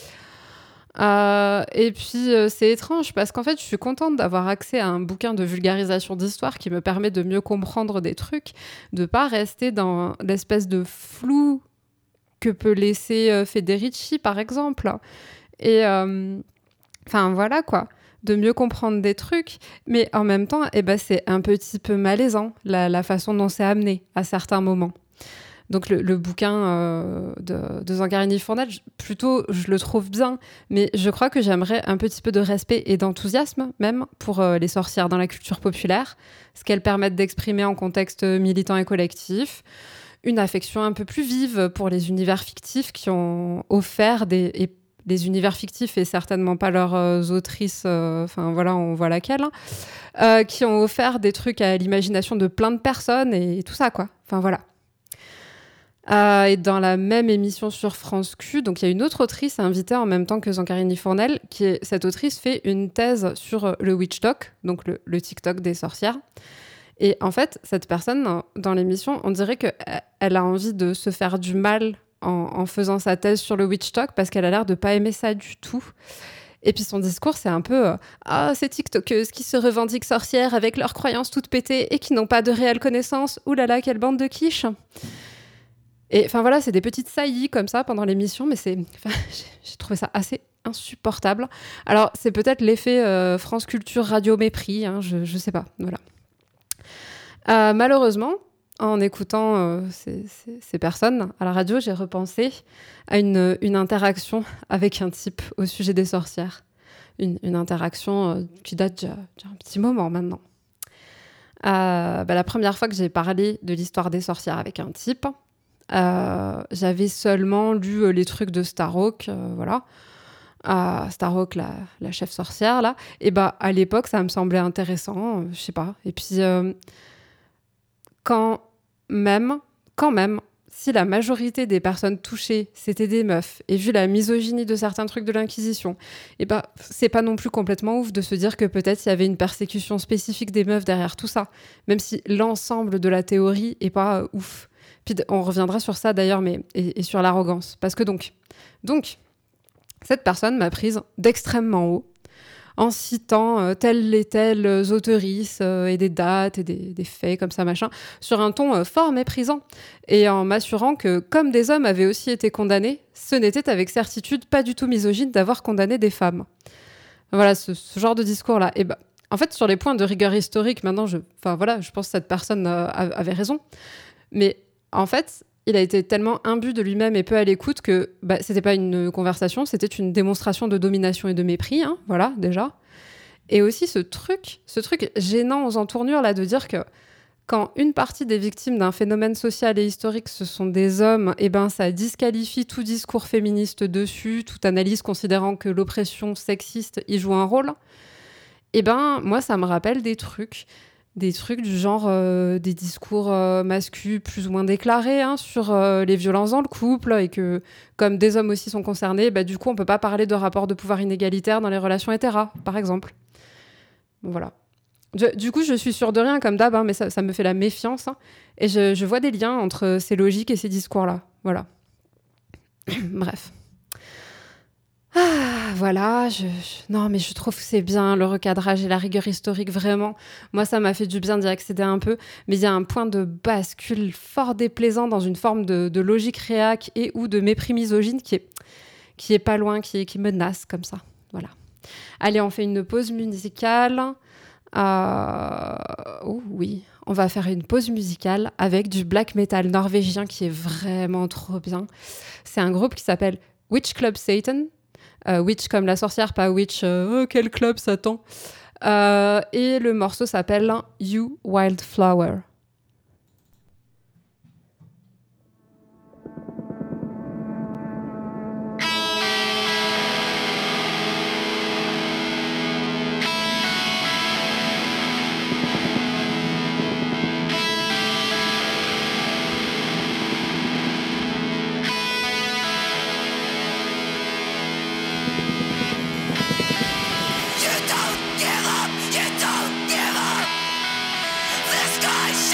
Et puis, c'est étrange parce qu'en fait, je suis contente d'avoir accès à un bouquin de vulgarisation d'histoire qui me permet de mieux comprendre des trucs, de pas rester dans l'espèce de flou que peut laisser Federici, par exemple. Et voilà, quoi. De mieux comprendre des trucs, mais en même temps, c'est un petit peu malaisant, la façon dont c'est amené à certains moments. Donc le bouquin de Zancarini Fournel, plutôt, je le trouve bien, mais je crois que j'aimerais un petit peu de respect et d'enthousiasme, même, pour les sorcières dans la culture populaire, ce qu'elles permettent d'exprimer en contexte militant et collectif, une affection un peu plus vive pour les univers fictifs qui ont offert des univers fictifs et certainement pas leurs autrices, on voit laquelle, qui ont offert des trucs à l'imagination de plein de personnes et tout ça, quoi. Enfin, voilà. Et dans la même émission sur France Q, donc il y a une autre autrice invitée en même temps que Zancarini Fournel, cette autrice fait une thèse sur le witch-talk, donc le TikTok des sorcières. Et en fait, cette personne, dans l'émission, on dirait qu'elle a envie de se faire du mal en faisant sa thèse sur le witch-talk parce qu'elle a l'air de pas aimer ça du tout. Et puis son discours, c'est un peu ces tiktokeuses qui se revendiquent sorcières avec leurs croyances toutes pétées et qui n'ont pas de réelle connaissance. Ouh là là, quelle bande de quiche. Et enfin voilà, c'est des petites saillies comme ça pendant l'émission, mais j'ai trouvé ça assez insupportable. Alors c'est peut-être l'effet France Culture Radio Mépris, je sais pas, voilà. Malheureusement, en écoutant ces personnes à la radio, j'ai repensé à une interaction avec un type au sujet des sorcières. Une interaction qui date déjà un petit moment maintenant. La première fois que j'ai parlé de l'histoire des sorcières avec un type, j'avais seulement lu les trucs de Starhawk, voilà. Starhawk, la chef sorcière, là. Et à l'époque, ça me semblait intéressant, je sais pas. Et puis, quand même, si la majorité des personnes touchées, c'était des meufs, et vu la misogynie de certains trucs de l'Inquisition, et bah, c'est pas non plus complètement ouf de se dire que peut-être il y avait une persécution spécifique des meufs derrière tout ça, même si l'ensemble de la théorie est pas ouf. Puis on reviendra sur ça d'ailleurs, et sur l'arrogance. Parce que donc, cette personne m'a prise d'extrêmement haut, en citant telles et telles auteurices et des dates et des faits comme ça, machin, sur un ton fort méprisant, et en m'assurant que, comme des hommes avaient aussi été condamnés, ce n'était avec certitude pas du tout misogyne d'avoir condamné des femmes. Voilà, ce genre de discours-là. Et bah, en fait, sur les points de rigueur historique, maintenant, je pense que cette personne avait raison. Mais en fait, il a été tellement imbu de lui-même et peu à l'écoute que c'était pas une conversation, c'était une démonstration de domination et de mépris, hein, voilà, déjà. Et aussi ce truc gênant aux entournures, là, de dire que quand une partie des victimes d'un phénomène social et historique, ce sont des hommes, et ben ça disqualifie tout discours féministe dessus, toute analyse considérant que l'oppression sexiste y joue un rôle. Et ben, moi, ça me rappelle des trucs du genre des discours masculins plus ou moins déclarés, hein, sur les violences dans le couple, et que comme des hommes aussi sont concernés, du coup on peut pas parler de rapport de pouvoir inégalitaire dans les relations hétéras, par exemple. Bon, voilà. Du coup, je suis sûre de rien comme d'hab, hein, mais ça me fait la méfiance, hein, et je vois des liens entre ces logiques et ces discours-là. Voilà. Bref. Voilà, non, mais je trouve que c'est bien le recadrage et la rigueur historique, vraiment. Moi, ça m'a fait du bien d'y accéder un peu, mais il y a un point de bascule fort déplaisant dans une forme de logique réac et ou de mépris misogyne qui est pas loin, qui menace comme ça. Voilà. Allez, on fait une pause musicale. Oh oui, on va faire une pause musicale avec du black metal norvégien qui est vraiment trop bien. C'est un groupe qui s'appelle Witch Club Satan. Witch comme la sorcière, pas witch, quel club Satan. Et le morceau s'appelle You Wildflower. You don't give up. The sky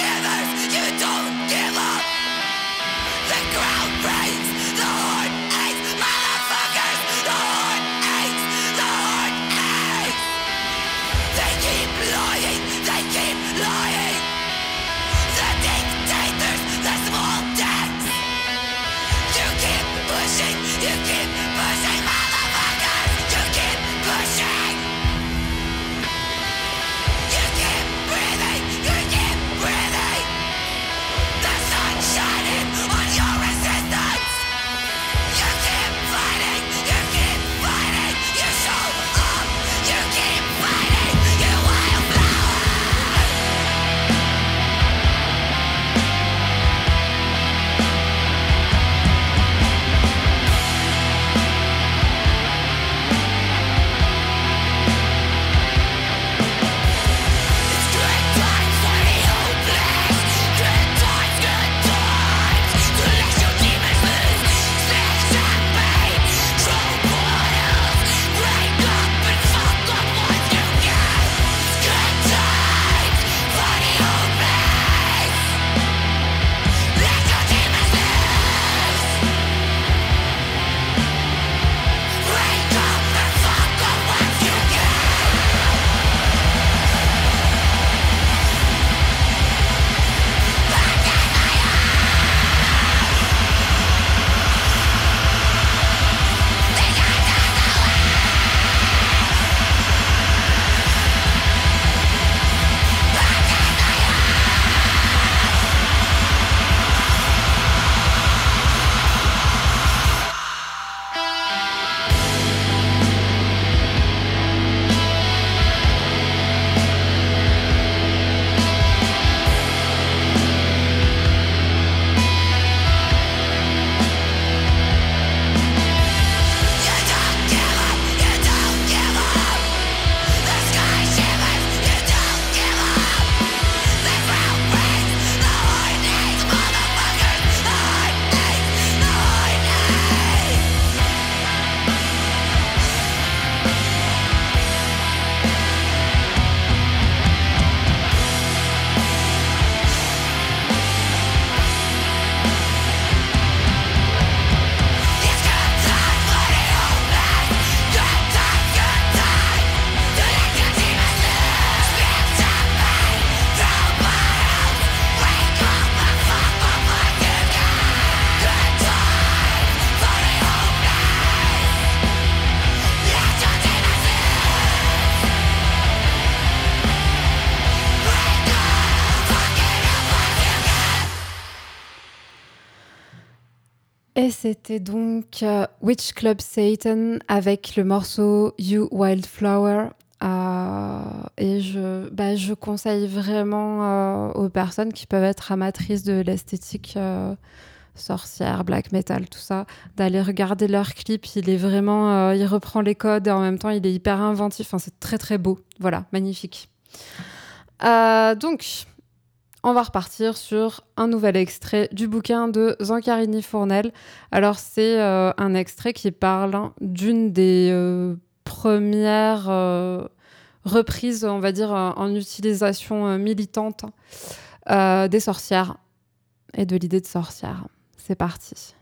Et c'était donc Witch Club Satan avec le morceau You Wildflower. Et je conseille vraiment aux personnes qui peuvent être amatrices de l'esthétique sorcière, black metal, tout ça, d'aller regarder leur clip. Il reprend les codes et en même temps il est hyper inventif. Enfin, c'est très très beau. Voilà, magnifique. Donc, on va repartir sur un nouvel extrait du bouquin de Zancarini Fournel. Alors, c'est un extrait qui parle d'une des premières reprises, on va dire, en utilisation militante des sorcières et de l'idée de sorcière. C'est parti.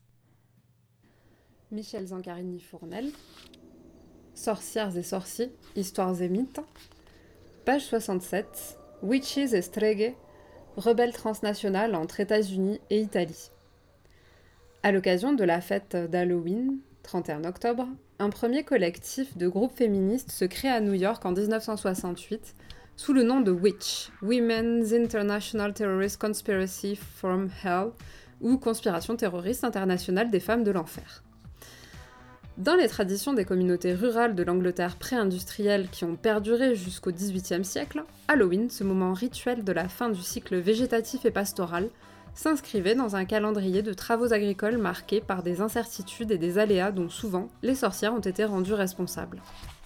Michel Zancarini Fournel, Sorcières et sorciers, histoires et mythes. Page 67, Witches et Streghe, rebelles transnationales entre États-Unis et Italie. À l'occasion de la fête d'Halloween, 31 octobre, un premier collectif de groupes féministes se crée à New York en 1968 sous le nom de Witch, Women's International Terrorist Conspiracy from Hell, ou Conspiration terroriste internationale des femmes de l'enfer. Dans les traditions des communautés rurales de l'Angleterre pré-industrielle qui ont perduré jusqu'au XVIIIe siècle, Halloween, ce moment rituel de la fin du cycle végétatif et pastoral, s'inscrivait dans un calendrier de travaux agricoles marqué par des incertitudes et des aléas dont souvent les sorcières ont été rendues responsables.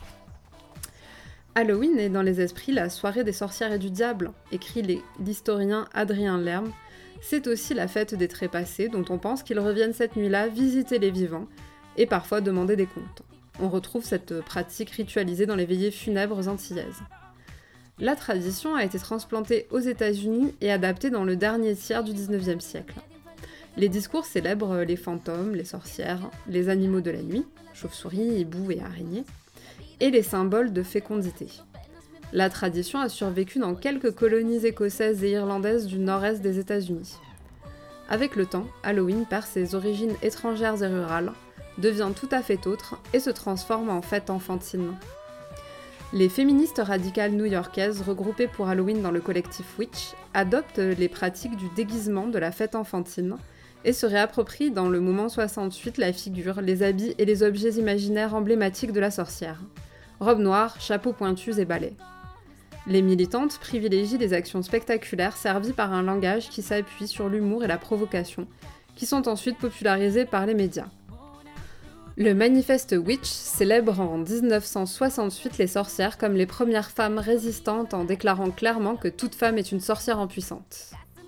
Halloween est dans les esprits la soirée des sorcières et du diable, écrit l'historien Adrien Lerme. C'est aussi la fête des trépassés dont on pense qu'ils reviennent cette nuit-là visiter les vivants et parfois demander des comptes. On retrouve cette pratique ritualisée dans les veillées funèbres antillaises. La tradition a été transplantée aux États-Unis et adaptée dans le dernier tiers du XIXe siècle. Les discours célèbrent les fantômes, les sorcières, les animaux de la nuit, chauves-souris, hiboux et araignées, et les symboles de fécondité. La tradition a survécu dans quelques colonies écossaises et irlandaises du nord-est des États-Unis. Avec le temps, Halloween perd ses origines étrangères et rurales, devient tout à fait autre et se transforme en fête enfantine. Les féministes radicales new-yorkaises regroupées pour Halloween dans le collectif Witch adoptent les pratiques du déguisement de la fête enfantine et se réapproprient dans le moment 68 la figure, les habits et les objets imaginaires emblématiques de la sorcière. Robe noire, chapeau pointus et balais. Les militantes privilégient les actions spectaculaires servies par un langage qui s'appuie sur l'humour et la provocation, qui sont ensuite popularisées par les médias. Le manifeste Witch célèbre en 1968 les sorcières comme les premières femmes résistantes en déclarant clairement que toute femme est une sorcière impuissante.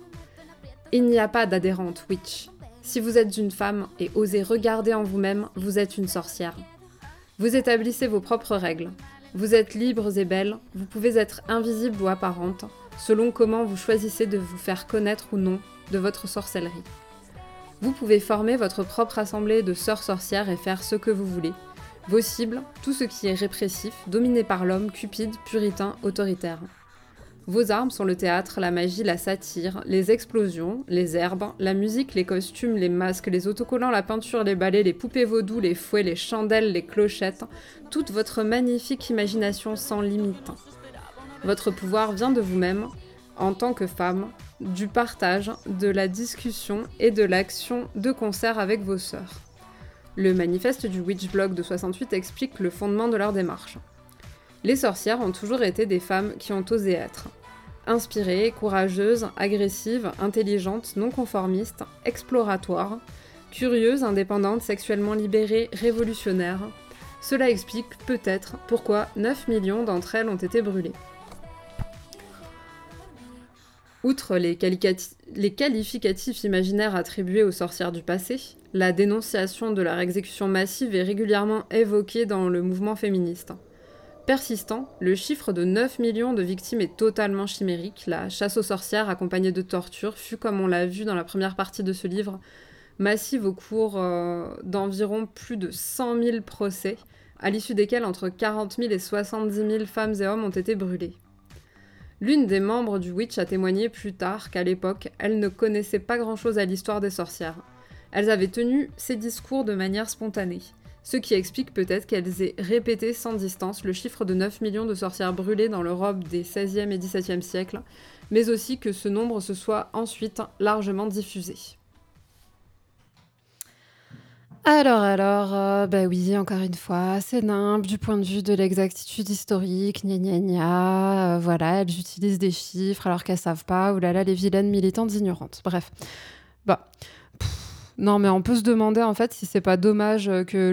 Il n'y a pas d'adhérente Witch. Si vous êtes une femme et osez regarder en vous-même, vous êtes une sorcière. Vous établissez vos propres règles. Vous êtes libres et belles, vous pouvez être invisible ou apparente, selon comment vous choisissez de vous faire connaître ou non de votre sorcellerie. Vous pouvez former votre propre assemblée de sœurs sorcières et faire ce que vous voulez. Vos cibles, tout ce qui est répressif, dominé par l'homme, cupide, puritain, autoritaire. Vos armes sont le théâtre, la magie, la satire, les explosions, les herbes, la musique, les costumes, les masques, les autocollants, la peinture, les balais, les poupées vaudou, les fouets, les chandelles, les clochettes, toute votre magnifique imagination sans limite. Votre pouvoir vient de vous-même, en tant que femme, du partage, de la discussion et de l'action de concert avec vos sœurs. Le manifeste du Witch Blog de 68 explique le fondement de leur démarche. Les sorcières ont toujours été des femmes qui ont osé être. Inspirées, courageuses, agressives, intelligentes, non conformistes, exploratoires, curieuses, indépendantes, sexuellement libérées, révolutionnaires. Cela explique peut-être pourquoi 9 millions d'entre elles ont été brûlées. Outre les qualificatifs imaginaires attribués aux sorcières du passé, la dénonciation de leur exécution massive est régulièrement évoquée dans le mouvement féministe. Persistant, le chiffre de 9 millions de victimes est totalement chimérique. La chasse aux sorcières accompagnée de tortures fut, comme on l'a vu dans la première partie de ce livre, massive au cours d'environ plus de 100 000 procès, à l'issue desquels entre 40 000 et 70 000 femmes et hommes ont été brûlés. L'une des membres du Witch a témoigné plus tard qu'à l'époque, elle ne connaissait pas grand-chose à l'histoire des sorcières. Elles avaient tenu ces discours de manière spontanée, ce qui explique peut-être qu'elles aient répété sans distance le chiffre de 9 millions de sorcières brûlées dans l'Europe des XVIe et XVIIe siècles, mais aussi que ce nombre se soit ensuite largement diffusé. Bah oui, encore une fois, c'est nimp du point de vue de l'exactitude historique, gna gna gna, voilà, elles utilisent des chiffres alors qu'elles savent pas, ouh là là, les vilaines militantes ignorantes. Bref, bah, non, mais on peut se demander en fait si c'est pas dommage que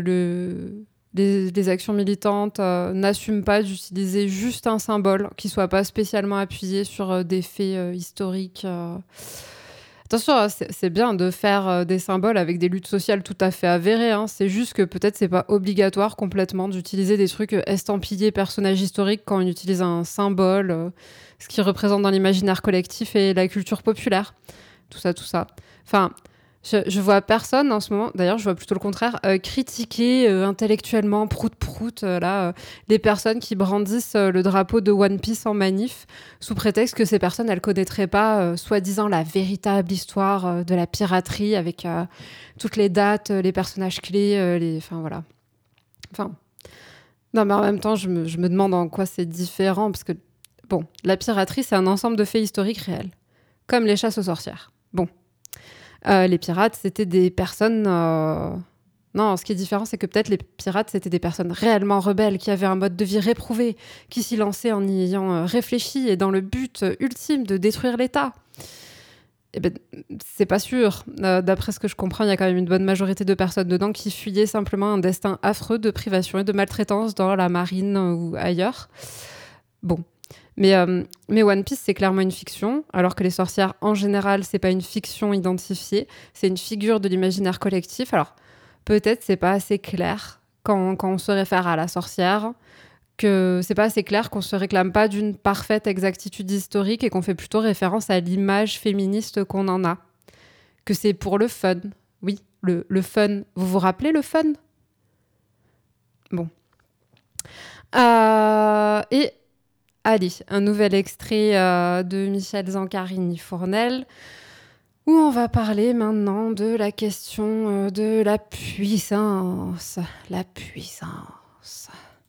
les actions militantes n'assument pas d'utiliser juste un symbole qui soit pas spécialement appuyé sur des faits historiques. Attention, hein, c'est bien de faire des symboles avec des luttes sociales tout à fait avérées, hein. C'est juste que peut-être c'est pas obligatoire complètement d'utiliser des trucs estampillés personnages historiques quand on utilise un symbole, ce qui représente dans l'imaginaire collectif et la culture populaire. Tout ça, tout ça. Enfin, je vois personne en ce moment, d'ailleurs je vois plutôt le contraire, critiquer intellectuellement, prout-prout, les personnes qui brandissent le drapeau de One Piece en manif, sous prétexte que ces personnes, elles connaîtraient pas, soi-disant, la véritable histoire de la piraterie avec toutes les dates, les personnages clés, enfin voilà. Enfin, non mais en même temps, je me demande en quoi c'est différent, parce que, bon, la piraterie, c'est un ensemble de faits historiques réels, comme les chasses aux sorcières. Bon. Les pirates, c'était des personnes... Non, ce qui est différent, c'est que peut-être les pirates, c'était des personnes réellement rebelles, qui avaient un mode de vie réprouvé, qui s'y lançaient en y ayant réfléchi et dans le but ultime de détruire l'État. Eh ben, c'est pas sûr. D'après ce que je comprends, il y a quand même une bonne majorité de personnes dedans qui fuyaient simplement un destin affreux de privation et de maltraitance dans la marine ou ailleurs. Bon. Mais One Piece, c'est clairement une fiction, alors que les sorcières, en général, c'est pas une fiction identifiée, c'est une figure de l'imaginaire collectif. Alors, peut-être c'est pas assez clair quand on se réfère à la sorcière, que c'est pas assez clair qu'on se réclame pas d'une parfaite exactitude historique et qu'on fait plutôt référence à l'image féministe qu'on en a. Que c'est pour le fun. Oui, le fun. Vous vous rappelez le fun ? Bon. Et allez, un nouvel extrait de Michel Zancarini-Fournel, où on va parler maintenant de la question de la puissance. La puissance.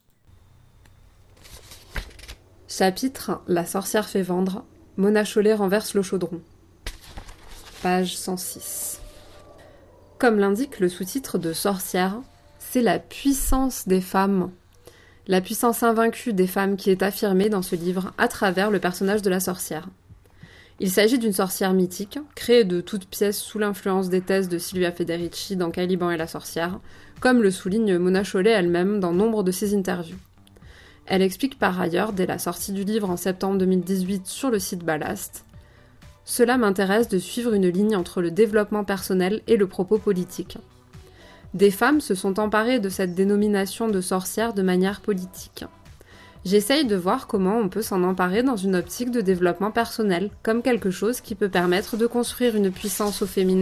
Chapitre La sorcière fait vendre. Mona Chollet renverse le chaudron. Page 106. Comme l'indique le sous-titre de Sorcière, c'est la puissance des femmes. La puissance invaincue des femmes qui est affirmée dans ce livre à travers le personnage de la sorcière. Il s'agit d'une sorcière mythique, créée de toutes pièces sous l'influence des thèses de Silvia Federici dans Caliban et la sorcière, comme le souligne Mona Chollet elle-même dans nombre de ses interviews. Elle explique par ailleurs, dès la sortie du livre en septembre 2018 sur le site Ballast, « Cela m'intéresse de suivre une ligne entre le développement personnel et le propos politique. Des femmes se sont emparées de cette dénomination de sorcière de manière politique. J'essaye de voir comment on peut s'en emparer dans une optique de développement personnel, comme quelque chose qui peut permettre de construire une puissance au féminin. »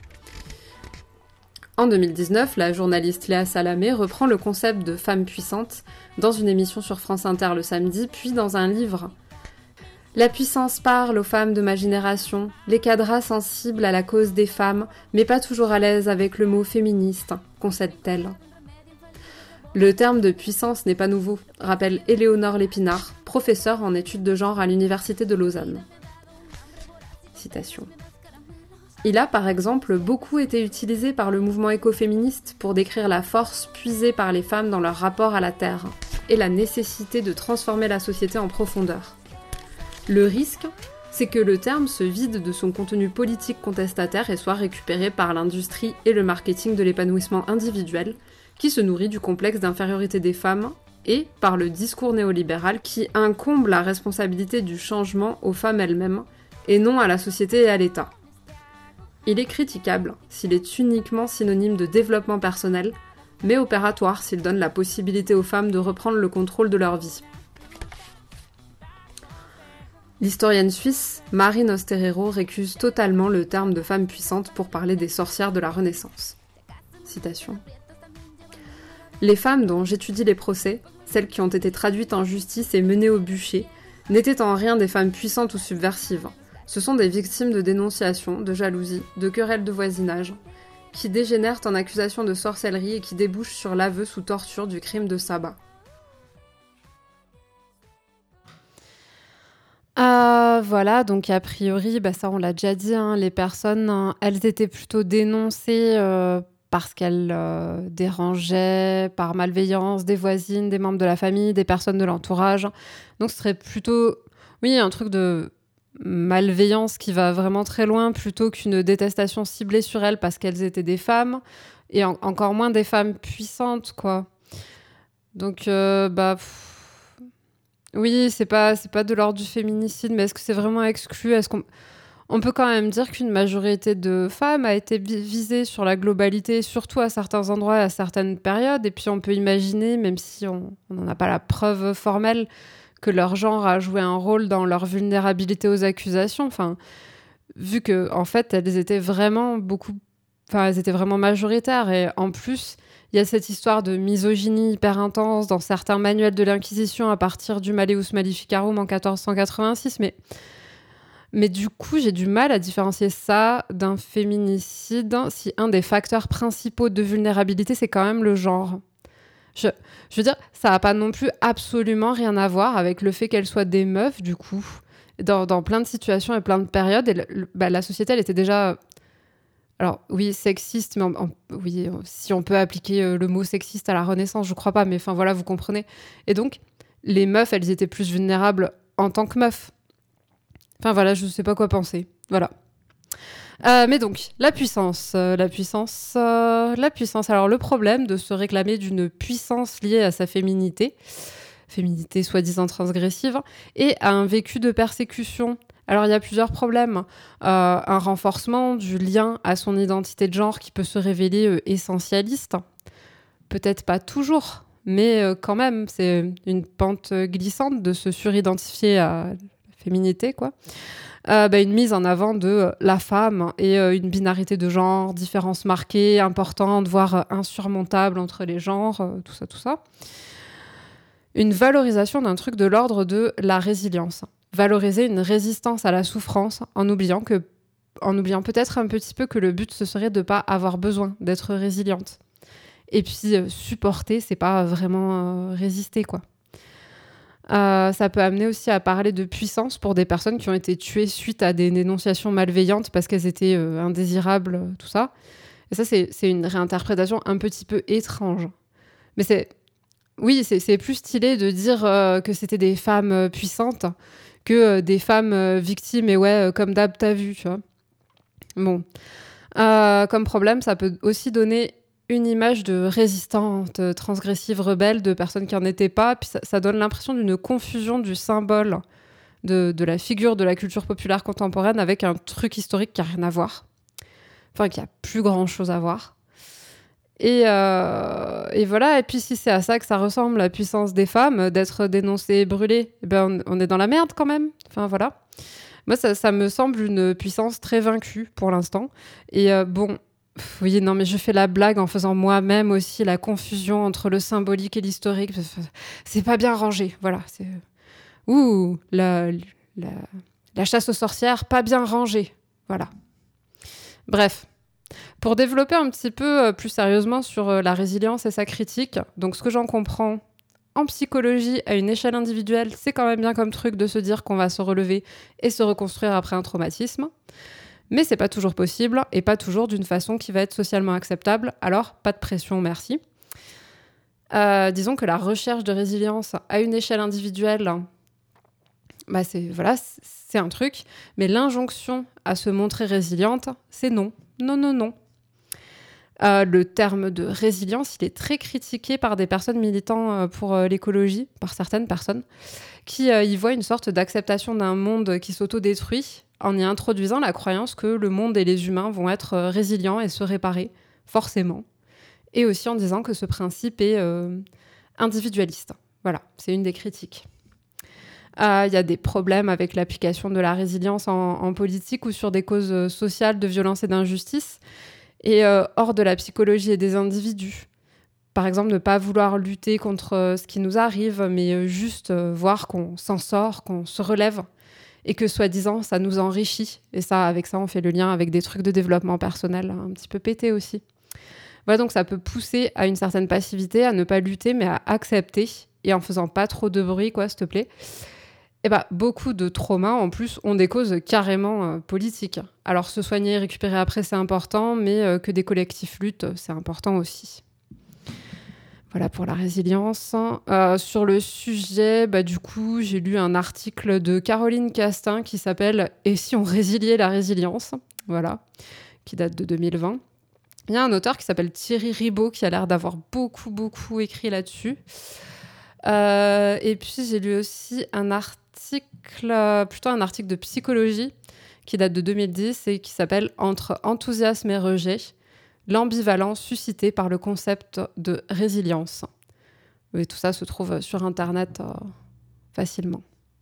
En 2019, la journaliste Léa Salamé reprend le concept de femme puissante dans une émission sur France Inter le samedi, puis dans un livre. La puissance parle aux femmes de ma génération, les cadras sensibles à la cause des femmes, mais pas toujours à l'aise avec le mot féministe, concède-t-elle. Le terme de puissance n'est pas nouveau, rappelle Éléonore Lépinard, professeure en études de genre à l'Université de Lausanne. Citation. Il a par exemple beaucoup été utilisé par le mouvement écoféministe pour décrire la force puisée par les femmes dans leur rapport à la Terre et la nécessité de transformer la société en profondeur. Le risque, c'est que le terme se vide de son contenu politique contestataire et soit récupéré par l'industrie et le marketing de l'épanouissement individuel, qui se nourrit du complexe d'infériorité des femmes, et par le discours néolibéral qui incombe la responsabilité du changement aux femmes elles-mêmes, et non à la société et à l'État. Il est critiquable s'il est uniquement synonyme de développement personnel, mais opératoire s'il donne la possibilité aux femmes de reprendre le contrôle de leur vie. L'historienne suisse Marine Osterero récuse totalement le terme de femme puissante pour parler des sorcières de la Renaissance. Citation. Les femmes dont j'étudie les procès, celles qui ont été traduites en justice et menées au bûcher, n'étaient en rien des femmes puissantes ou subversives. Ce sont des victimes de dénonciations, de jalousie, de querelles de voisinage, qui dégénèrent en accusations de sorcellerie et qui débouchent sur l'aveu sous torture du crime de sabbat. Voilà, donc a priori, ça on l'a déjà dit, hein, les personnes, elles étaient plutôt dénoncées parce qu'elle dérangeait par malveillance des voisines, des membres de la famille, des personnes de l'entourage. Donc ce serait plutôt, oui, un truc de malveillance qui va vraiment très loin plutôt qu'une détestation ciblée sur elles parce qu'elles étaient des femmes et encore moins des femmes puissantes, quoi. Donc, oui, c'est pas de l'ordre du féminicide, mais est-ce que c'est vraiment exclu? Est-ce qu'on peut quand même dire qu'une majorité de femmes a été visée sur la globalité, surtout à certains endroits et à certaines périodes. Et puis on peut imaginer, même si on n'en a pas la preuve formelle, que leur genre a joué un rôle dans leur vulnérabilité aux accusations. Enfin, vu que en fait, elles étaient vraiment majoritaires. Et en plus, il y a cette histoire de misogynie hyper intense dans certains manuels de l'Inquisition à partir du Malleus Maleficarum en 1486. Mais du coup, j'ai du mal à différencier ça d'un féminicide si un des facteurs principaux de vulnérabilité, c'est quand même le genre. Je veux dire, ça n'a pas non plus absolument rien à voir avec le fait qu'elles soient des meufs, du coup, dans plein de situations et plein de périodes. Et la société, elle était déjà... Alors oui, sexiste, mais oui, si on peut appliquer le mot sexiste à la Renaissance, je crois pas, mais enfin voilà, vous comprenez. Et donc, les meufs, elles étaient plus vulnérables en tant que meufs. Enfin voilà, je sais pas quoi penser. Voilà. Mais donc, la puissance. La puissance. Alors, le problème de se réclamer d'une puissance liée à sa féminité soi-disant transgressive, et à un vécu de persécution. Alors, il y a plusieurs problèmes. Un renforcement du lien à son identité de genre qui peut se révéler essentialiste. Peut-être pas toujours, mais quand même, c'est une pente glissante de se suridentifier à la féminité, quoi. Une mise en avant de la femme et une binarité de genre, différence marquée, importante, voire insurmontable entre les genres, tout ça. Une valorisation d'un truc de l'ordre de la résilience. Valoriser une résistance à la souffrance en oubliant peut-être un petit peu que le but, ce serait de ne pas avoir besoin d'être résiliente. Et puis, supporter, c'est pas vraiment résister, quoi. Ça peut amener aussi à parler de puissance pour des personnes qui ont été tuées suite à des dénonciations malveillantes parce qu'elles étaient indésirables, tout ça. Et ça, c'est une réinterprétation un petit peu étrange. Mais c'est plus stylé de dire que c'était des femmes puissantes que des femmes victimes. Et ouais, comme d'hab, t'as vu, tu vois. Bon. Comme problème, ça peut aussi donner une image de résistante, transgressive, rebelle, de personnes qui n'en étaient pas. Puis ça donne l'impression d'une confusion du symbole de la figure de la culture populaire contemporaine avec un truc historique qui n'a rien à voir. Enfin, qui a plus grand-chose à voir. Et voilà. Et puis, si c'est à ça que ça ressemble, la puissance des femmes, d'être dénoncées et brûlées, on est dans la merde quand même. Enfin, voilà. Moi, ça me semble une puissance très vaincue pour l'instant. Et oui, non, mais je fais la blague en faisant moi-même aussi la confusion entre le symbolique et l'historique. C'est pas bien rangé, voilà. La chasse aux sorcières, pas bien rangée, voilà. Bref, pour développer un petit peu plus sérieusement sur la résilience et sa critique, donc ce que j'en comprends, en psychologie, à une échelle individuelle, c'est quand même bien comme truc de se dire qu'on va se relever et se reconstruire après un traumatisme. Mais c'est pas toujours possible et pas toujours d'une façon qui va être socialement acceptable. Alors, pas de pression, merci. Disons que la recherche de résilience à une échelle individuelle, c'est un truc. Mais l'injonction à se montrer résiliente, c'est non. Non. Le terme de résilience, il est très critiqué par des personnes militant pour l'écologie, par certaines personnes, qui y voient une sorte d'acceptation d'un monde qui s'autodétruit en y introduisant la croyance que le monde et les humains vont être résilients et se réparer, forcément. Et aussi en disant que ce principe est individualiste. Voilà, c'est une des critiques. Il y a des problèmes avec l'application de la résilience en politique ou sur des causes sociales de violence et d'injustice, et hors de la psychologie et des individus. Par exemple, ne pas vouloir lutter contre ce qui nous arrive, mais juste voir qu'on s'en sort, qu'on se relève, et que soi-disant, ça nous enrichit. Et ça, avec ça, on fait le lien avec des trucs de développement personnel un petit peu pétés aussi. Voilà, donc ça peut pousser à une certaine passivité, à ne pas lutter, mais à accepter, et en faisant pas trop de bruit, quoi, s'il te plaît. Et beaucoup de traumas, en plus, ont des causes carrément politiques. Alors, se soigner et récupérer après, c'est important, mais que des collectifs luttent, c'est important aussi. Voilà pour la résilience. Sur le sujet, du coup, j'ai lu un article de Caroline Castin qui s'appelle « Et si on résiliait la résilience ?» Voilà, qui date de 2020. Il y a un auteur qui s'appelle Thierry Ribaud qui a l'air d'avoir beaucoup écrit là-dessus. Et puis, j'ai lu aussi un article de psychologie qui date de 2010 et qui s'appelle « Entre enthousiasme et rejet ». L'ambivalence suscitée par le concept de résilience. Et tout ça se trouve sur Internet facilement.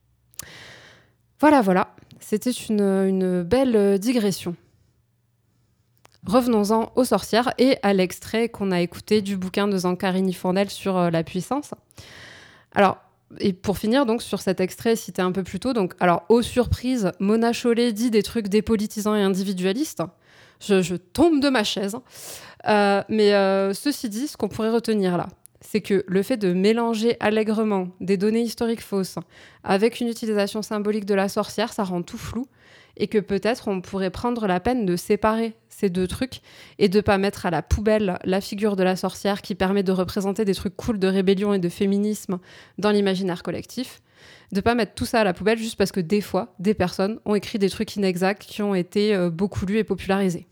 Voilà. C'était une belle digression. Revenons-en aux sorcières et à l'extrait qu'on a écouté du bouquin de Zancarini Fournel sur la puissance. Alors, et pour finir donc sur cet extrait cité un peu plus tôt, aux surprises, Mona Chollet dit des trucs dépolitisants et individualistes. Je tombe de ma chaise. Mais ceci dit, ce qu'on pourrait retenir là, c'est que le fait de mélanger allègrement des données historiques fausses avec une utilisation symbolique de la sorcière, ça rend tout flou et que peut-être on pourrait prendre la peine de séparer ces deux trucs et de pas mettre à la poubelle la figure de la sorcière qui permet de représenter des trucs cool de rébellion et de féminisme dans l'imaginaire collectif. De pas mettre tout ça à la poubelle juste parce que des fois, des personnes ont écrit des trucs inexacts qui ont été beaucoup lus et popularisés.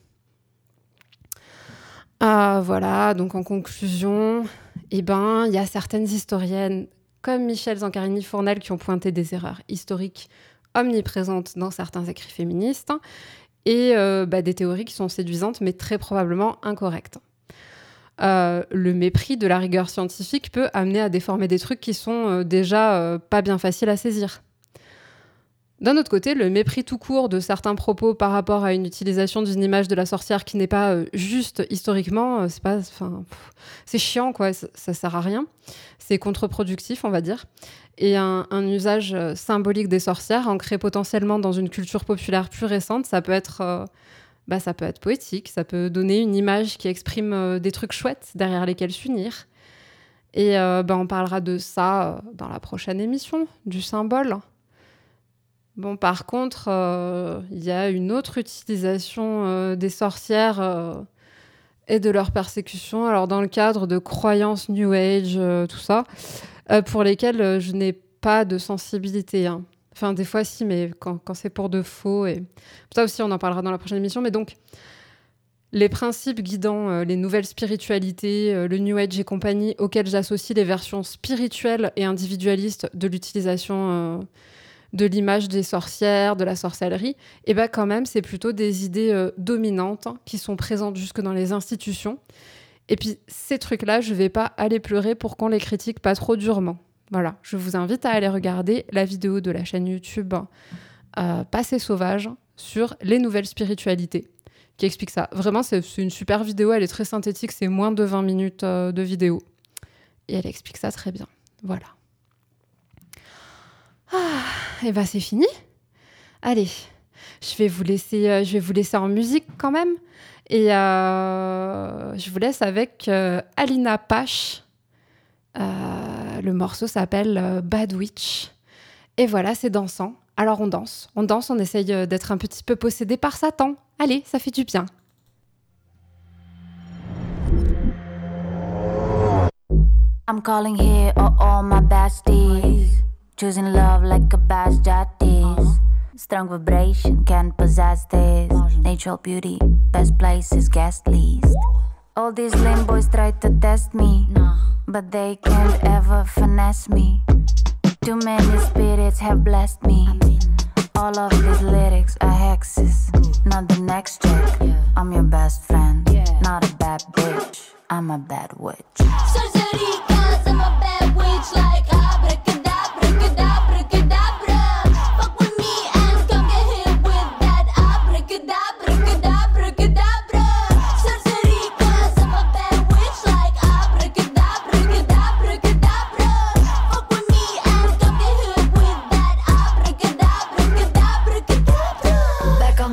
Voilà, donc en conclusion, il y a certaines historiennes comme Michel Zancarini Fournel qui ont pointé des erreurs historiques omniprésentes dans certains écrits féministes et des théories qui sont séduisantes mais très probablement incorrectes. Le mépris de la rigueur scientifique peut amener à déformer des trucs qui sont déjà pas bien faciles à saisir. D'un autre côté, le mépris tout court de certains propos par rapport à une utilisation d'une image de la sorcière qui n'est pas juste historiquement, c'est chiant, quoi, ça sert à rien. C'est contre-productif, on va dire. Et un usage symbolique des sorcières, ancré potentiellement dans une culture populaire plus récente, ça peut être poétique, ça peut donner une image qui exprime des trucs chouettes derrière lesquels s'unir. Et on parlera de ça dans la prochaine émission, du symbole. Bon, par contre, il y a une autre utilisation des sorcières et de leur persécution, alors dans le cadre de croyances New Age, tout ça, pour lesquelles je n'ai pas de sensibilité. Hein. Enfin, des fois, si, mais quand c'est pour de faux. Et ça aussi, on en parlera dans la prochaine émission. Mais donc, les principes guidant les nouvelles spiritualités, le New Age et compagnie, auxquels j'associe les versions spirituelles et individualistes de l'utilisation de l'image des sorcières, de la sorcellerie, et quand même, c'est plutôt des idées dominantes qui sont présentes jusque dans les institutions. Et puis, ces trucs-là, je ne vais pas aller pleurer pour qu'on les critique pas trop durement. Voilà, je vous invite à aller regarder la vidéo de la chaîne YouTube Passé Sauvage sur les nouvelles spiritualités, qui explique ça. Vraiment, c'est une super vidéo, elle est très synthétique, c'est moins de 20 minutes de vidéo. Et elle explique ça très bien. Voilà. Et c'est fini. Allez, je vais vous laisser en musique quand même. Et je vous laisse avec Alina Pache. Le morceau s'appelle Bad Witch. Et voilà, c'est dansant. Alors on danse, on essaye d'être un petit peu possédé par Satan. Allez, ça fait du bien. I'm calling here all my besties, choosing love like a bad jatties. Strong vibration can't possess this. Natural beauty, best places, guest list. All these lame boys try to test me, but they can't ever finesse me. Too many spirits have blessed me. All of these lyrics are hexes, not the next trick. I'm your best friend, not a bad bitch. I'm a bad witch. Sorcery, 'cause I'm a bad witch, like abracadabra, cadabra, cadabra. Fuck with me and come get hit with that abracadabra, cadabra, cadabra. Sorcery, 'cause I'm a bad witch, like abracadabra, cadabra, cadabra. Fuck with me and come get hit with that abracadabra, cadabra, cadabra. Back on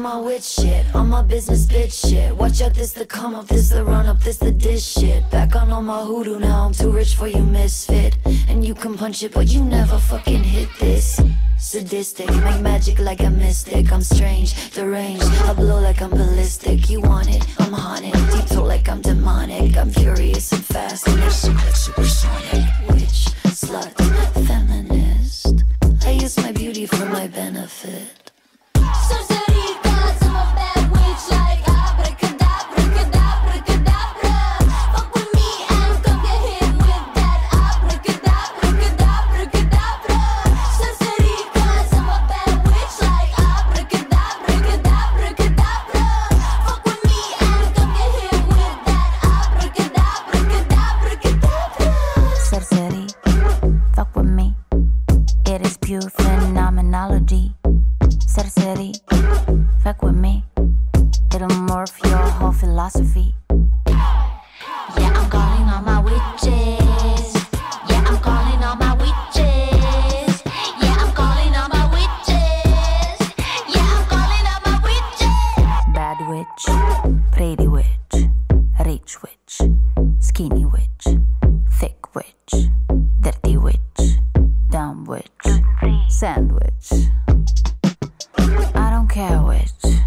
on my witch shit, on my business bitch shit. Watch out, this the come up, this the run up, this the dish shit. Back on all my hoodoo now, I'm too rich for you misfit. And you can punch it, but you never fucking hit this. Sadistic, make magic like a mystic. I'm strange, deranged, I blow like I'm ballistic. You want it, I'm haunted, deep throat like I'm demonic. I'm furious and fast, and it's like supersonic. Witch, slut, feminist, I use my beauty for my benefit. Sorcery, cause I'm a bad witch like abracadabra, cadabra, cadabra. Fuck with me and come get hit with that abracadabra, cadabra, cadabra. Sorcery, cause I'm a bad witch like abracadabra, cadabra, cadabra. Fuck with me and come get hit with that abracadabra, cadabra, cadabra. Sorcery, fuck with me. It is pure phenomenology. Sorcery, fuck with me. It'll morph your whole philosophy. Yeah, I'm calling all my witches. Yeah, I'm calling all my witches. Yeah, I'm calling all my witches. Yeah, I'm calling all my witches. Bad witch, pretty witch, rich witch, skinny witch, thick witch, dirty witch, dumb witch, sandwich. I don't care which.